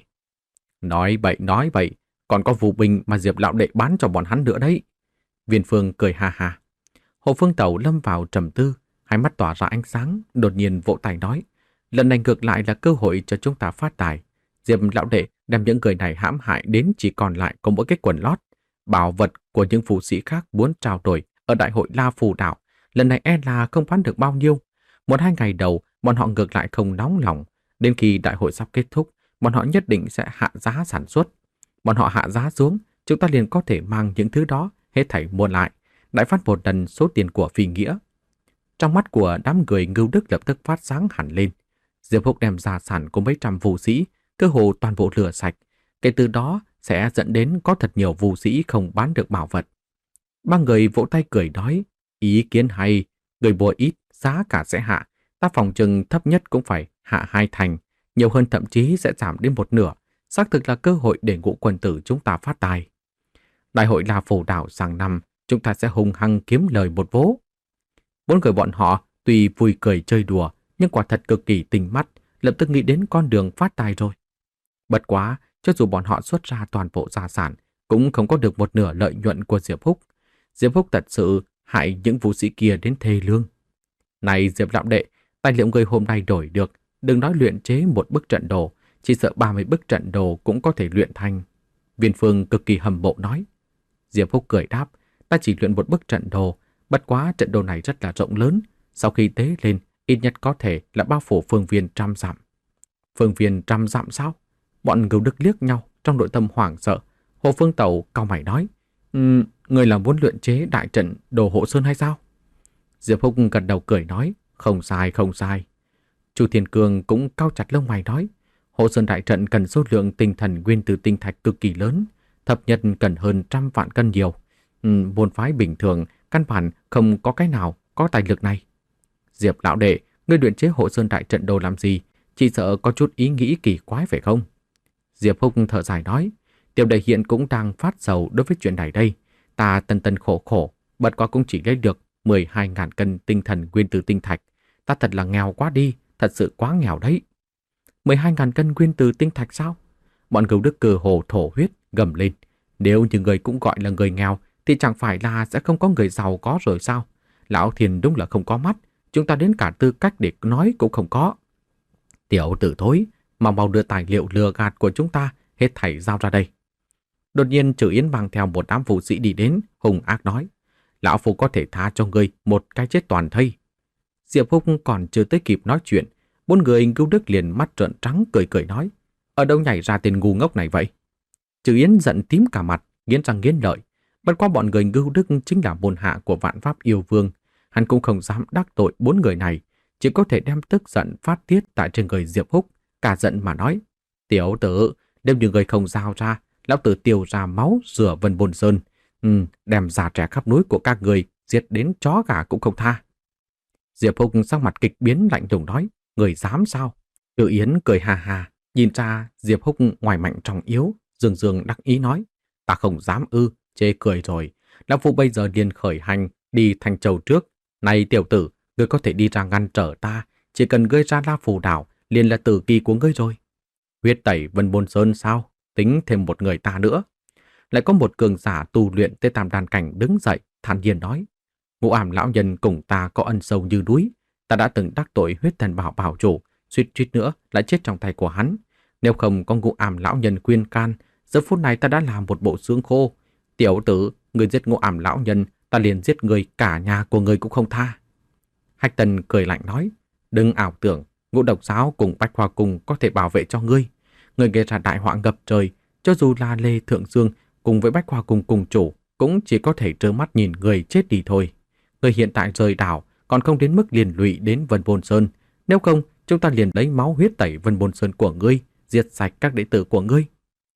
Nói bậy nói bậy, còn có vụ binh mà Diệp lão đệ bán cho bọn hắn nữa đấy. Viên Phương cười ha ha. Hồ Phương Tẩu lâm vào trầm tư, hai mắt tỏa ra ánh sáng, đột nhiên vỗ tay nói: lần này ngược lại là cơ hội cho chúng ta phát tài. Diệp lão đệ đem những người này hãm hại đến chỉ còn lại có mỗi cái quần lót. Bảo vật của những phù sĩ khác muốn trao đổi ở đại hội La Phù Đạo, lần này e là không bán được bao nhiêu. Một hai ngày đầu, bọn họ ngược lại không nóng lòng. Đến khi đại hội sắp kết thúc, bọn họ nhất định sẽ hạ giá sản xuất. Bọn họ hạ giá xuống, chúng ta liền có thể mang những thứ đó hết thảy mua lại, đại phát một lần số tiền của phi nghĩa. Trong mắt của đám người Ngưu Đức lập tức phát sáng hẳn lên. Diệp Húc đem gia sản của mấy trăm vũ sĩ, cơ hồ toàn bộ lừa sạch. Kể từ đó sẽ dẫn đến có thật nhiều vũ sĩ không bán được bảo vật. Ba người vỗ tay cười nói: ý kiến hay, người mua ít, giá cả sẽ hạ. Ta phòng chừng thấp nhất cũng phải hạ hai thành, nhiều hơn thậm chí sẽ giảm đến một nửa. Xác thực là cơ hội để Ngũ Quân tử chúng ta phát tài. Đại hội La Phù Đảo sang năm, chúng ta sẽ hùng hăng kiếm lời một vố. Bốn người bọn họ tuy vui cười chơi đùa, nhưng quả thật cực kỳ tinh mắt, lập tức nghĩ đến con đường phát tài rồi. Bất quá, cho dù bọn họ xuất ra toàn bộ gia sản, cũng không có được một nửa lợi nhuận của Diệp Húc. Diệp Húc thật sự hại những vũ sĩ kia đến thê lương. Này Diệp lão đệ, tài liệu người hôm nay đổi được, đừng nói luyện chế một bức trận đồ, chỉ sợ ba mươi bức trận đồ cũng có thể luyện thành. Viên Phương cực kỳ hâm mộ nói. Diệp Húc cười đáp: ta chỉ luyện một bức trận đồ, bất quá trận đồ này rất là rộng lớn, sau khi tế lên, ít nhất có thể là bao phủ phương viên trăm dặm. Phương viên trăm dặm sao? Bọn Ngưu Đức liếc nhau, trong nội tâm hoảng sợ. Hồ Phương Tẩu cau mày nói: um, người là muốn luyện chế đại trận đồ hộ sơn hay sao? Diệp Húc gật đầu cười nói: không sai, không sai. Chu Thiên Cương cũng cau chặt lông mày nói: hộ sơn đại trận cần số lượng tinh thần nguyên tử tinh thạch cực kỳ lớn, thấp nhất cần hơn trăm vạn cân nhiều. Um, môn phái bình thường căn bản không có cái nào có tài lực này. Diệp lão đệ, ngươi luyện chế hộ sơn đại trận đồ làm gì? Chỉ sợ có chút ý nghĩ kỳ quái phải không? Diệp Húc thở dài nói: tiểu đệ hiện cũng đang phát sầu đối với chuyện này đây. Ta tân tân khổ khổ, bất quá cũng chỉ lấy được mười hai ngàn cân tinh thần nguyên tử tinh thạch. Ta thật là nghèo quá đi, thật sự quá nghèo đấy. mười hai ngàn cân nguyên tử tinh thạch sao? Bọn Cừu Đức cơ hồ thổ huyết gầm lên. Nếu như người cũng gọi là người nghèo, thì chẳng phải là sẽ không có người giàu có rồi sao? Lão Thiền đúng là không có mắt, chúng ta đến cả tư cách để nói cũng không có. Tiểu tử thối, mau mau đưa tài liệu lừa gạt của chúng ta hết thảy giao ra đây. Đột nhiên Trử Yến mang theo một đám vũ sĩ đi đến, hùng ác nói: lão phu có thể tha cho ngươi một cái chết toàn thây. Diệp Húc còn chưa tới kịp nói chuyện, bốn người Ngưu Đức liền mắt trợn trắng cười cười nói: ở đâu nhảy ra tên ngu ngốc này vậy? Trử Yến giận tím cả mặt, nghiến răng nghiến lợi. Bất quá bọn người Ngưu Đức chính là môn hạ của Vạn Pháp Yêu Vương, hắn cũng không dám đắc tội bốn người này, chỉ có thể đem tức giận phát tiết tại trên người Diệp Húc, cả giận mà nói: tiểu tử, nếu như người không giao ra, lão tử tiêu ra máu rửa Vân Bồn Sơn, ừ, đem già trẻ khắp núi của các người giết đến chó gà cũng không tha. Diệp Húc sắc mặt kịch biến lạnh lùng nói: người dám sao? Trử Yến cười hà hà, nhìn ra Diệp Húc ngoài mạnh trong yếu, dương dương đắc ý nói: ta không dám ư? Chê cười rồi, lão phu bây giờ liền khởi hành đi Thanh Châu trước. Này tiểu tử, ngươi có thể đi ra ngăn trở ta, chỉ cần ngươi ra La Phù Đảo liền là tử kỳ của ngươi rồi. Huyết tẩy Vân Bồn Sơn sao? Tính thêm một người ta nữa. Lại có một cường giả tu luyện tới tam đan cảnh đứng dậy, thản nhiên nói: Ngũ Ảm lão nhân cùng ta có ân sâu như núi, ta đã từng đắc tội Huyết Thần Bảo bảo chủ, suýt suýt nữa lại chết trong tay của hắn. Nếu không có Ngũ Ảm lão nhân khuyên can, giờ phút này ta đã làm một bộ xương khô. Tiểu tử, người giết Ngũ Ảm lão nhân, ta liền giết người, cả nhà của người cũng không tha. Hách Tần cười lạnh nói, đừng ảo tưởng Ngũ Độc Giáo cùng Bách Hoa Cung có thể bảo vệ cho ngươi. Ngươi gây ra đại họa ngập trời, cho dù là Lê Thượng Dương cùng với Bách Hoa Cung cùng chủ cũng chỉ có thể trơ mắt nhìn người chết đi thôi. Ngươi hiện tại rời đảo còn không đến mức liền lụy đến Vân Bôn Sơn. Nếu không, chúng ta liền lấy máu huyết tẩy Vân Bôn Sơn của ngươi, diệt sạch các đệ tử của ngươi.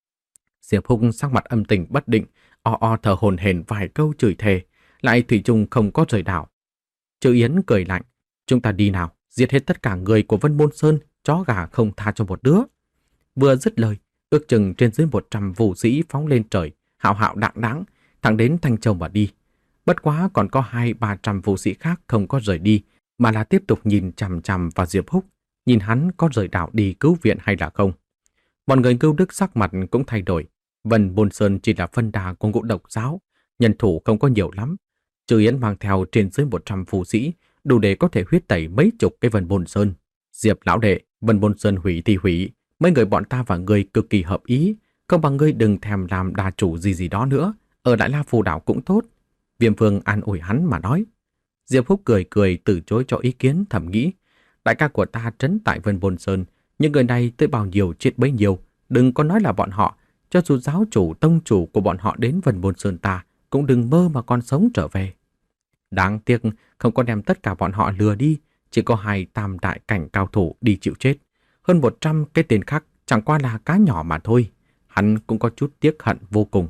Diệp Húc sắc mặt âm tình bất định, o o thở hổn hển vài câu chửi thề, lại thủy chung không có rời đảo. Trừ Yến cười lạnh, chúng ta đi nào, diệt hết tất cả người của Vân Bôn Sơn, chó gà không tha cho một đứa. Vừa dứt lời, ước chừng trên dưới một trăm vũ sĩ phóng lên trời, hạo hạo đạng đãng, thẳng đến Thanh Châu mà đi. Bất quá còn có hai ba trăm vũ sĩ khác không có rời đi, mà là tiếp tục nhìn chằm chằm vào Diệp Húc, nhìn hắn có rời đảo đi cứu viện hay là không. Mọi người Ngưu Đức sắc mặt cũng thay đổi. Vân Bôn Sơn chỉ là phân đà của Ngũ Độc Giáo, nhân thủ không có nhiều lắm. Trừ Yến mang theo trên dưới một trăm vũ sĩ, đủ để có thể huyết tẩy mấy chục cái Vân Bôn Sơn. Diệp lão đệ, Vân Bôn Sơn hủy thì hủy, mấy người bọn ta và ngươi cực kỳ hợp ý, không bằng ngươi đừng thèm làm đà chủ gì gì đó nữa, ở lại La Phù đảo cũng tốt. Viêm Vương an ủi hắn mà nói. Diệp Húc cười cười từ chối cho ý kiến, thầm nghĩ, đại ca của ta trấn tại Vân Bôn Sơn, những người này tới bao nhiêu chết bấy nhiêu, đừng có nói là bọn họ, cho dù giáo chủ tông chủ của bọn họ đến Vân Bôn Sơn ta, cũng đừng mơ mà còn sống trở về. Đáng tiếc không có đem tất cả bọn họ lừa đi, chỉ có hai tam đại cảnh cao thủ đi chịu chết. Hơn một trăm cái tên khác chẳng qua là cá nhỏ mà thôi. Hắn cũng có chút tiếc hận vô cùng.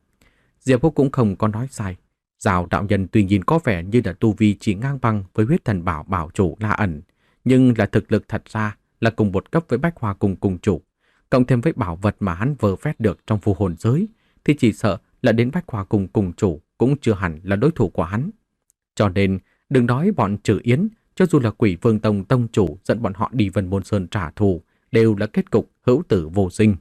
Diệp Húc cũng không có nói sai. Giào đạo nhân tuy nhìn có vẻ như là tu vi chỉ ngang bằng với huyết thần bảo bảo chủ La Ẩn, nhưng là thực lực thật ra là cùng một cấp với Bách Hoa Cung cùng chủ. Cộng thêm với bảo vật mà hắn vơ vét được trong phù hồn giới, thì chỉ sợ là đến Bách Hoa Cung cùng chủ cũng chưa hẳn là đối thủ của hắn. Cho nên, đừng nói bọn Trừ Yến, cho dù là Quỷ Vương Tông tông chủ dẫn bọn họ đi Vân Bôn Sơn trả thù, đều là kết cục hữu tử vô sinh.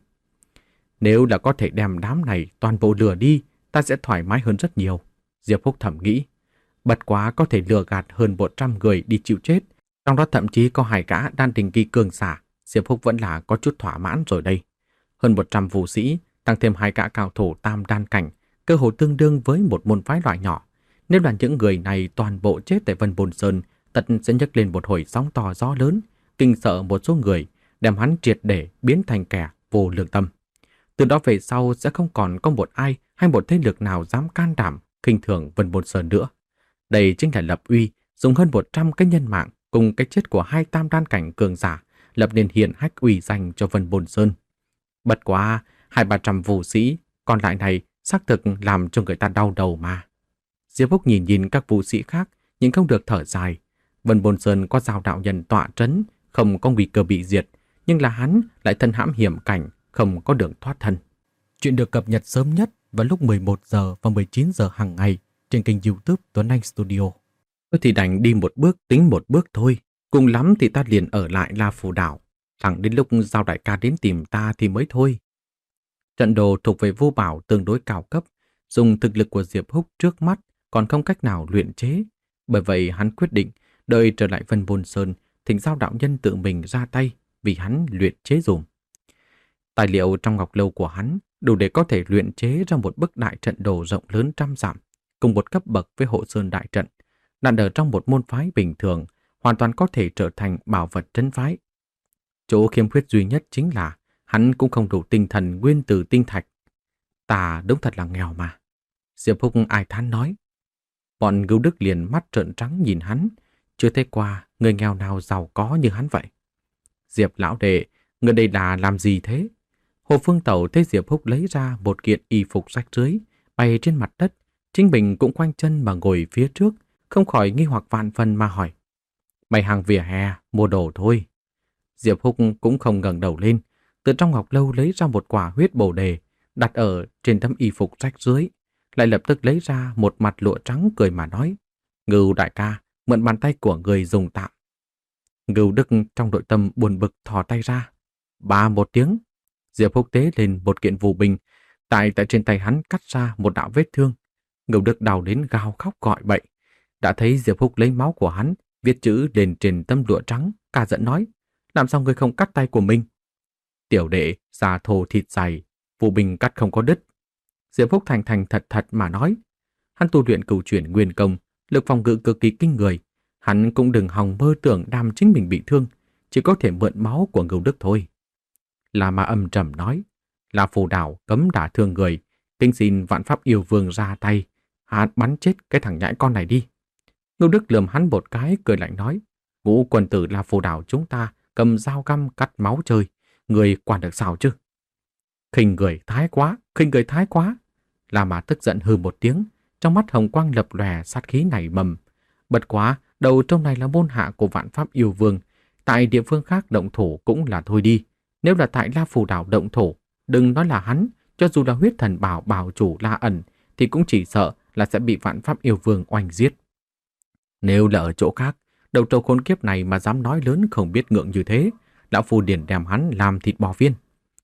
Nếu là có thể đem đám này toàn bộ lừa đi, ta sẽ thoải mái hơn rất nhiều. Diệp Húc thầm nghĩ. Bật quá có thể lừa gạt hơn một trăm người đi chịu chết, trong đó thậm chí có hai gã đan đình kỳ cường giả. Diệp Húc vẫn là có chút thỏa mãn rồi đây. Hơn một trăm vũ sĩ, tăng thêm hai gã cao thủ tam đan cảnh, cơ hội tương đương với một môn phái loại nhỏ. Nếu là những người này toàn bộ chết tại Vân Bôn Sơn, tất sẽ nhấc lên một hồi sóng to gió lớn, kinh sợ một số người, đem hắn triệt để biến thành kẻ vô lương tâm. Từ đó về sau sẽ không còn có một ai hay một thế lực nào dám can đảm khinh thường Vân Bôn Sơn nữa. Đây chính là lập uy, dùng hơn một trăm cái nhân mạng cùng cái chết của hai tam đan cảnh cường giả, lập nên hiển hách uy danh cho Vân Bôn Sơn. Bất quá, hai ba trăm vũ sĩ, còn lại này xác thực làm cho người ta đau đầu mà. Diệp Húc nhìn nhìn các vũ sĩ khác, nhưng không được thở dài. Vân Bôn Sơn có Giào đạo nhân tọa trấn, không có nguy cơ bị diệt, nhưng là hắn lại thân hãm hiểm cảnh, không có đường thoát thân. Chuyện được cập nhật sớm nhất vào lúc mười một giờ và mười chín giờ hàng ngày trên kênh YouTube Tuấn Anh Studio. Tôi thì đành đi một bước tính một bước thôi, cùng lắm thì ta liền ở lại La Phù đảo, thẳng đến lúc Giao đại ca đến tìm ta thì mới thôi. Trận đồ thuộc về vô bảo tương đối cao cấp, dùng thực lực của Diệp Húc trước mắt còn không cách nào luyện chế, bởi vậy hắn quyết định đợi trở lại Vân Bôn Sơn, thỉnh Giao đạo nhân tự mình ra tay vì hắn luyện chế dùm. Tài liệu trong ngọc lâu của hắn đủ để có thể luyện chế ra một bức đại trận đồ rộng lớn trăm dặm, cùng một cấp bậc với Hộ Sơn đại trận, đặt ở trong một môn phái bình thường, hoàn toàn có thể trở thành bảo vật trấn phái. Chỗ khiếm khuyết duy nhất chính là hắn cũng không đủ tinh thần nguyên từ tinh thạch. Ta đúng thật là nghèo mà. Diệp Húc ai thán nói. Bọn Ngưu Đức liền mắt trợn trắng nhìn hắn, chưa thấy qua người nghèo nào giàu có như hắn vậy. Diệp lão đệ, người đây là làm gì thế? Hồ Phương Tẩu thấy Diệp Húc lấy ra một kiện y phục rách rưới bày trên mặt đất, chính mình cũng khoanh chân mà ngồi phía trước, không khỏi nghi hoặc vạn phần mà hỏi. Bày hàng vỉa hè, mua đồ thôi. Diệp Húc cũng không ngẩng đầu lên, từ trong ngọc lâu lấy ra một quả huyết bồ đề, đặt ở trên tấm y phục rách rưới, lại lập tức lấy ra một mặt lụa trắng cười mà nói. Ngưu đại ca, mượn bàn tay của người dùng tạm. Ngưu Đức trong nội tâm buồn bực thò tay ra. Ba một tiếng, Diệp Húc tế lên một kiện phù binh, tại tại trên tay hắn cắt ra một đạo vết thương. Ngưu Đức đau đến gào khóc gọi bậy. Đã thấy Diệp Húc lấy máu của hắn, viết chữ lên trên tấm lụa trắng, cả giận nói. Làm sao ngươi không cắt tay của mình? Tiểu đệ, da thô thịt dày, phù binh cắt không có đứt. Diệp Phúc thành thành thật thật mà nói. Hắn tu luyện cửu chuyển nguyên công, lực phòng ngự cực kỳ kinh người. Hắn cũng đừng hòng mơ tưởng làm chính mình bị thương, chỉ có thể mượn máu của Ngưu Đức thôi. La Ma âm trầm nói, là phù đảo cấm đả thương người, kinh xin vạn pháp yêu vương ra tay, hắn bắn chết cái thằng nhãi con này đi. Ngưu Đức lườm hắn một cái, cười lạnh nói, ngũ quần tử là phù đảo chúng ta cầm dao găm cắt máu chơi, người quản được sao chứ? Khinh người thái quá, khinh người thái quá. La Ma tức giận hừ một tiếng, trong mắt hồng quang lập lòe, sát khí nảy mầm. Bật quá, đầu trong này là môn hạ của vạn pháp yêu vương, tại địa phương khác động thủ cũng là thôi đi. Nếu là tại La Phù Đảo động thủ, đừng nói là hắn, cho dù là huyết thần bảo bảo chủ La ẩn, thì cũng chỉ sợ là sẽ bị vạn pháp yêu vương oanh giết. Nếu là ở chỗ khác, đầu trâu khốn kiếp này mà dám nói lớn không biết ngượng như thế, lão phu điển đem hắn làm thịt bò viên.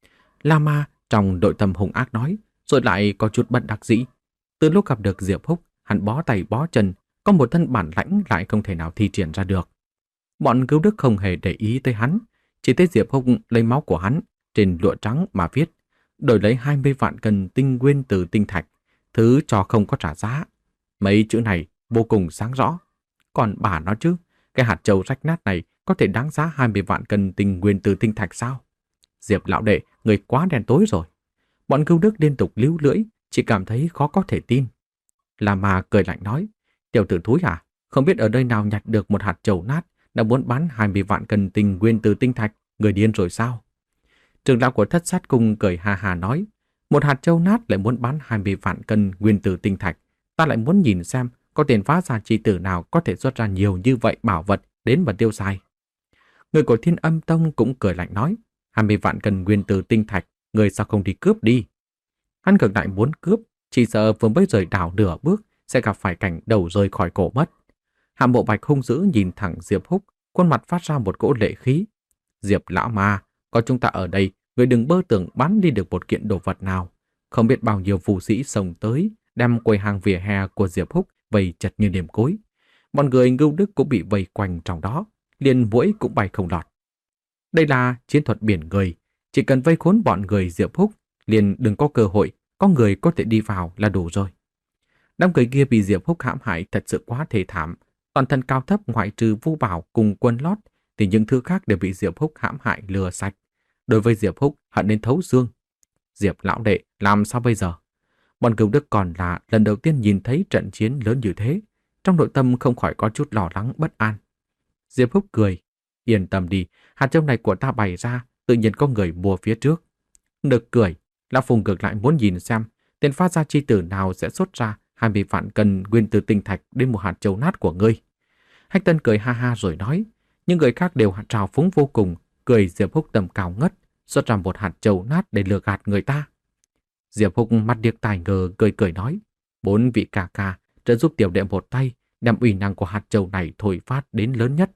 La Ma trong nội tâm hung ác nói, rồi lại có chút bất đắc dĩ. Từ lúc gặp được Diệp Húc, hắn bó tay bó chân, có một thân bản lãnh lại không thể nào thi triển ra được. Bọn Cứu Đức không hề để ý tới hắn, chỉ thấy Diệp Húc lấy máu của hắn trên lụa trắng mà viết, đổi lấy hai mươi vạn cân tinh nguyên từ tinh thạch, thứ cho không có trả giá. Mấy chữ này vô cùng sáng rõ. Còn bà nó chứ, cái hạt châu rách nát này có thể đáng giá hai mươi vạn cân tinh nguyên từ tinh thạch sao? Diệp lão đệ, người quá đen tối rồi. Bọn Cứu Đức liên tục líu lưỡi, chỉ cảm thấy khó có thể tin. La Ma cười lạnh nói, tiểu tử thúi à, không biết ở nơi nào nhặt được một hạt châu nát, đã muốn bán hai mươi vạn cân tinh nguyên từ tinh thạch, người điên rồi sao? Trưởng lão của Thất Sát Cung cười ha ha nói, một hạt châu nát lại muốn bán hai mươi vạn cân nguyên từ tinh thạch, ta lại muốn nhìn xem có tiền phá gia chi tử nào có thể xuất ra nhiều như vậy bảo vật đến mà tiêu xài. Người của Thiên Âm Tông cũng cười lạnh nói, hai mươi vạn cân nguyên từ tinh thạch, người sao không đi cướp đi? Hắn ngược lại muốn cướp, chỉ sợ vừa mới rời đảo nửa bước sẽ gặp phải cảnh đầu rơi khỏi cổ mất. Hàm Bộ Bạch hung dữ nhìn thẳng Diệp Húc, khuôn mặt phát ra một cỗ lệ khí. Diệp lão ma, có chúng ta ở đây, người đừng mơ tưởng bắn đi được một kiện đồ vật nào. Không biết bao nhiêu phù sĩ xông tới, đem quầy hàng vỉa hè của Diệp Húc vây chật như điểm cối. Bọn người Ngưu Đức cũng bị vây quanh trong đó, liền muỗi cũng bay không lọt. Đây là chiến thuật biển người, chỉ cần vây khốn bọn người Diệp Húc, liền đừng có cơ hội, có người có thể đi vào là đủ rồi. Đám người kia bị Diệp Húc hãm hại thật sự quá thê thảm, toàn thân cao thấp ngoại trừ Vu Bảo cùng Quân Lót, thì những thứ khác đều bị Diệp Húc hãm hại lừa sạch. Đối với Diệp Húc hận đến thấu xương. Diệp lão đệ, làm sao bây giờ? Bọn Cửu Đức còn là lần đầu tiên nhìn thấy trận chiến lớn như thế, trong nội tâm không khỏi có chút lo lắng bất an. Diệp Húc cười, yên tâm đi, hạt châu này của ta bày ra, tự nhiên có người mua phía trước. Nực cười, lão phu ngược lại muốn nhìn xem tiền phát ra chi tử nào sẽ xuất ra hai mươi vạn cân nguyên từ tinh thạch đến một hạt châu nát của ngươi. Hách Tân cười ha ha rồi nói, những người khác đều trào phúng vô cùng, cười Diệp Húc tầm cao ngất, xuất ra một hạt châu nát để lừa gạt người ta. Diệp Húc mặt điếc tài ngờ cười cười nói, bốn vị ca ca trợ giúp tiểu đệ một tay, đem uy năng của hạt châu này thổi phát đến lớn nhất.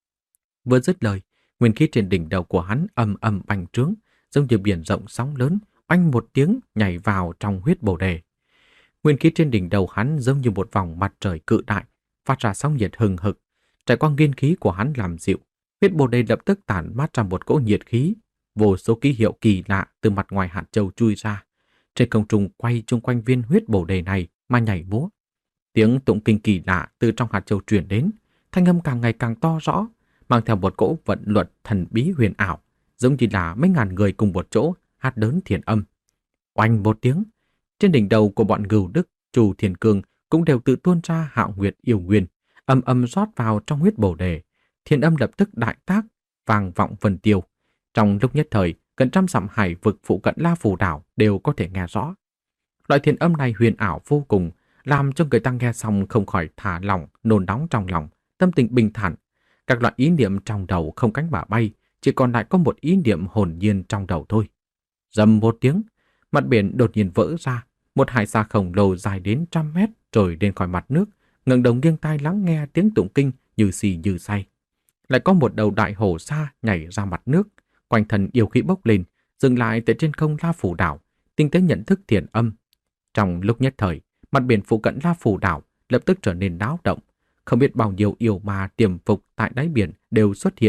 Vừa dứt lời, nguyên khí trên đỉnh đầu của hắn ầm ầm bành trướng, giống như biển rộng sóng lớn, oanh một tiếng nhảy vào trong huyết bồ đề. Nguyên khí trên đỉnh đầu hắn giống như một vòng mặt trời cự đại, phát ra sóng nhiệt hừng hực. Trải qua nguyên khí của hắn làm dịu, huyết bồ đề lập tức tản mát ra một cỗ nhiệt khí, vô số ký hiệu kỳ lạ từ mặt ngoài hạt châu chui ra. Trên không trung quay chung quanh viên huyết bồ đề này mà nhảy múa. Tiếng tụng kinh kỳ lạ từ trong hạt châu truyền đến, thanh âm càng ngày càng to rõ, mang theo một cỗ vận luật thần bí huyền ảo, giống như là mấy ngàn người cùng một chỗ hát đớn thiền âm. Oanh một tiếng, trên đỉnh đầu của bọn Ngưu Đức, Trù Thiền Cương cũng đều tự tuôn ra hạo nguyệt yêu nguyên, âm âm rót vào trong huyết bồ đề. Thiền âm lập tức đại tác, vang vọng vần tiêu. Trong lúc nhất thời, gần trăm dặm hải vực phụ cận La Phù đảo đều có thể nghe rõ. Loại thiền âm này huyền ảo vô cùng, làm cho người ta nghe xong không khỏi thả lỏng, nôn nóng trong lòng, tâm tình bình thản. Các loại ý niệm trong đầu không cánh mà bay, chỉ còn lại có một ý niệm hồn nhiên trong đầu thôi. Rầm một tiếng, mặt biển đột nhiên vỡ ra, một hải xa khổng lồ dài đến trăm mét trồi lên khỏi mặt nước, ngẩng đầu nghiêng tai lắng nghe tiếng tụng kinh như xì như say. Lại có một đầu đại hổ sa nhảy ra mặt nước, quanh thân yêu khí bốc lên, dừng lại tại trên không La Phù đảo, tinh tế nhận thức thiền âm. Trong lúc nhất thời, mặt biển phụ cận La Phù đảo lập tức trở nên náo động, không biết bao nhiêu yêu ma tiềm phục tại đáy biển đều xuất hiện,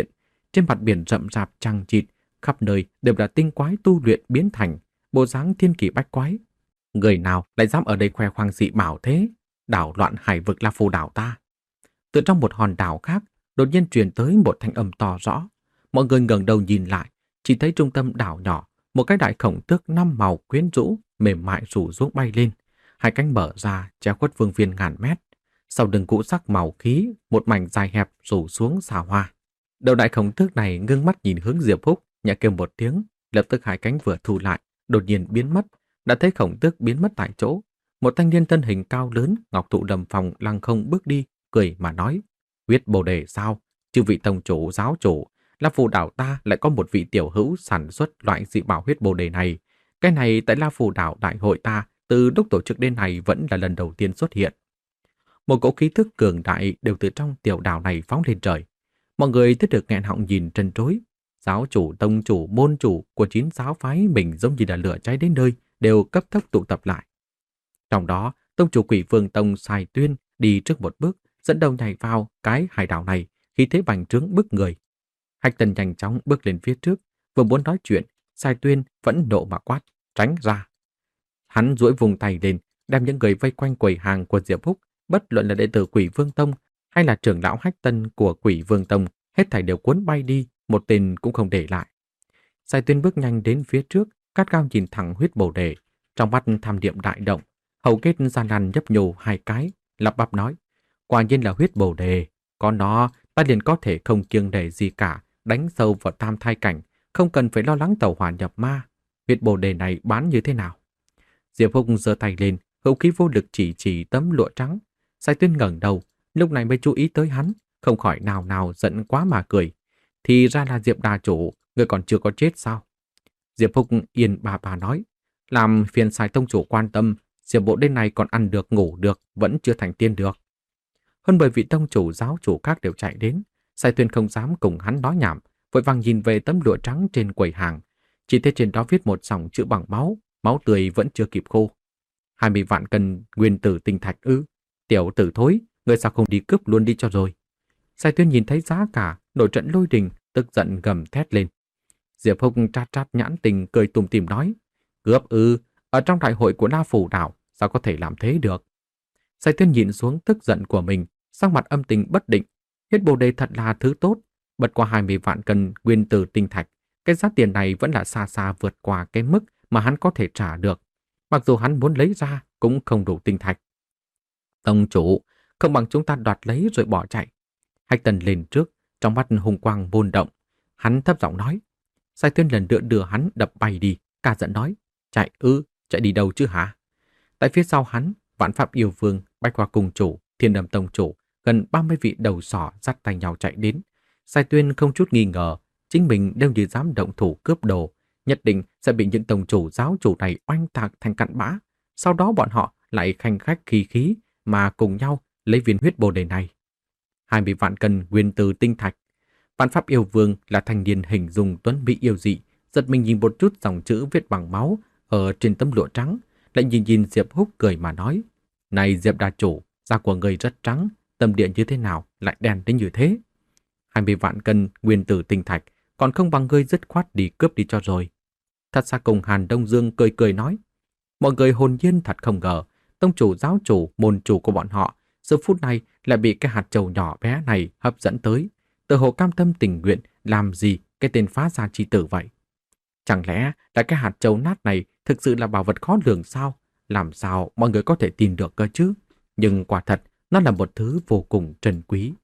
trên mặt biển rậm rạp chằng chịt, khắp nơi đều là tinh quái tu luyện biến thành, bộ dáng thiên kỳ bách quái. Người nào lại dám ở đây khoe khoang dị bảo thế? Đảo loạn hải vực La Phù đảo ta. Từ trong một hòn đảo khác, đột nhiên truyền tới một thanh âm to rõ. Mọi người ngẩng đầu nhìn lại, chỉ thấy trung tâm đảo nhỏ, một cái đại khổng tước năm màu quyến rũ, mềm mại rủ xuống bay lên. Hai cánh mở ra, che khuất vương viên ngàn mét. Sau lưng cũ sắc màu khí, một mảnh dài hẹp rủ xuống xà hoa. Đầu đại khổng tước này ngưng mắt nhìn hướng Diệp Húc, nhẹ kêu một tiếng, lập tức hai cánh vừa thu lại, đột nhiên biến mất. Đã thấy khổng tước biến mất tại chỗ. Một thanh niên thân hình cao lớn, ngọc thụ đầm phòng lăng không bước đi, cười mà nói: huyết bồ đề sao? Chư vị tông chủ, giáo chủ, La Phù đảo ta lại có một vị tiểu hữu sản xuất loại dị bảo huyết bồ đề này. Cái này tại La Phù đảo đại hội ta từ lúc tổ chức đến nay vẫn là lần đầu tiên xuất hiện. Một cỗ khí thức cường đại đều từ trong tiểu đảo này phóng lên trời. Mọi người thích được nghẹn họng nhìn trân trối. Giáo chủ, tông chủ, môn chủ của chín giáo phái mình giống như là lửa cháy đến nơi, đều cấp tốc tụ tập lại. Trong đó, tông chủ Quỷ Vương Tông Sai Tuyên đi trước một bước, dẫn đầu nhảy vào cái hải đảo này, khi thế bành trướng bức người. Hách Tần nhanh chóng bước lên phía trước, vừa muốn nói chuyện, Sai Tuyên vẫn nộ mà quát: tránh ra. Hắn duỗi vùng tay lên, đem những người vây quanh quầy hàng của Diệp Húc, bất luận là đệ tử Quỷ Vương Tông hay là trưởng lão Hách Tần của Quỷ Vương Tông, hết thảy đều cuốn bay đi, một tên cũng không để lại. Sai Tuyên bước nhanh đến phía trước, cát cao nhìn thẳng huyết bồ đề, trong mắt tham niệm đại động, hầu kết gian nan nhấp nhô hai cái, lắp bắp nói: quả nhiên là huyết bồ đề, có nó ta liền có thể không kiêng nể gì cả, đánh sâu vào tam thai cảnh, không cần phải lo lắng tẩu hỏa nhập ma. Huyết bồ đề này bán như thế nào? Diệp Húc giơ tay lên, hữu khí vô lực chỉ chỉ tấm lụa trắng. Sai Tuyên ngẩng đầu, lúc này mới chú ý tới hắn, không khỏi nào nào giận quá mà cười. Thì ra là Diệp đà chủ, người còn chưa có chết sao? Diệp Húc yên bà bà nói: làm phiền Sai tông chủ quan tâm, Diệp bộ đêm này còn ăn được ngủ được, vẫn chưa thành tiên được. Hơn bởi vị tông chủ giáo chủ khác đều chạy đến. Sai Tuyên không dám cùng hắn nói nhảm, vội vàng nhìn về tấm lụa trắng trên quầy hàng. Chỉ thấy trên đó viết một dòng chữ bằng máu, máu tươi vẫn chưa kịp khô. Hai mươi vạn cân nguyên tử tinh thạch ư? Tiểu tử thối, người sao không đi cướp luôn đi cho rồi? Sai Tuyên nhìn thấy giá cả, nổi trận lôi đình, tức giận gầm thét lên. Diệp Húc trát trát nhãn tình cười tủm tỉm nói: cướp ư? Ở trong đại hội của La Phù đảo, sao có thể làm thế được? Sai Tuyên nhìn xuống tức giận của mình, sắc mặt âm tình bất định. Huyết bồ đề thật là thứ tốt, bật qua hai mươi vạn cân nguyên tử tinh thạch, cái giá tiền này vẫn là xa xa vượt qua cái mức mà hắn có thể trả được. Mặc dù hắn muốn lấy ra cũng không đủ tinh thạch. Tông chủ, không bằng chúng ta đoạt lấy rồi bỏ chạy. Hách Tần lên trước, trong mắt hùng quang bôn động. Hắn thấp giọng nói. Sai Tuyên lần nữa đưa hắn đập bay đi, cả giận nói: chạy ư, chạy đi đâu chứ hả? Tại phía sau hắn, Vạn Pháp Yêu Vương, Bách Hoa Cung chủ, Thiên Đầm Tông chủ, gần ba mươi vị đầu sỏ dắt tay nhau chạy đến. Sai Tuyên không chút nghi ngờ, chính mình đều như dám động thủ cướp đồ, nhất định sẽ bị những tông chủ giáo chủ này oanh tạc thành cặn bã. Sau đó bọn họ lại khanh khách khí khí mà cùng nhau lấy viên huyết bồ đề này. hai mươi vạn cân nguyên tử tinh thạch. Vạn Pháp Yêu Vương là thanh niên hình dung tuấn mỹ yêu dị, giật mình nhìn một chút dòng chữ viết bằng máu ở trên tấm lụa trắng, lại nhìn nhìn Diệp Húc cười mà nói: này Diệp đà chủ, da của người rất trắng, tâm địa như thế nào lại đen đến như thế? hai mươi vạn cân nguyên tử tinh thạch còn không bằng ngươi dứt khoát đi cướp đi cho rồi. Thật xa cùng Hàn Đông Dương cười cười nói. Mọi người hồn nhiên thật không ngờ, tông chủ, giáo chủ, môn chủ của bọn họ giờ phút này lại bị cái hạt trầu nhỏ bé này hấp dẫn tới, tự hồ cam tâm tình nguyện làm gì cái tên phá gia chi tử vậy. Chẳng lẽ là cái hạt trầu nát này thực sự là bảo vật khó lường sao? Làm sao mọi người có thể tin được cơ chứ? Nhưng quả thật nó là một thứ vô cùng trân quý.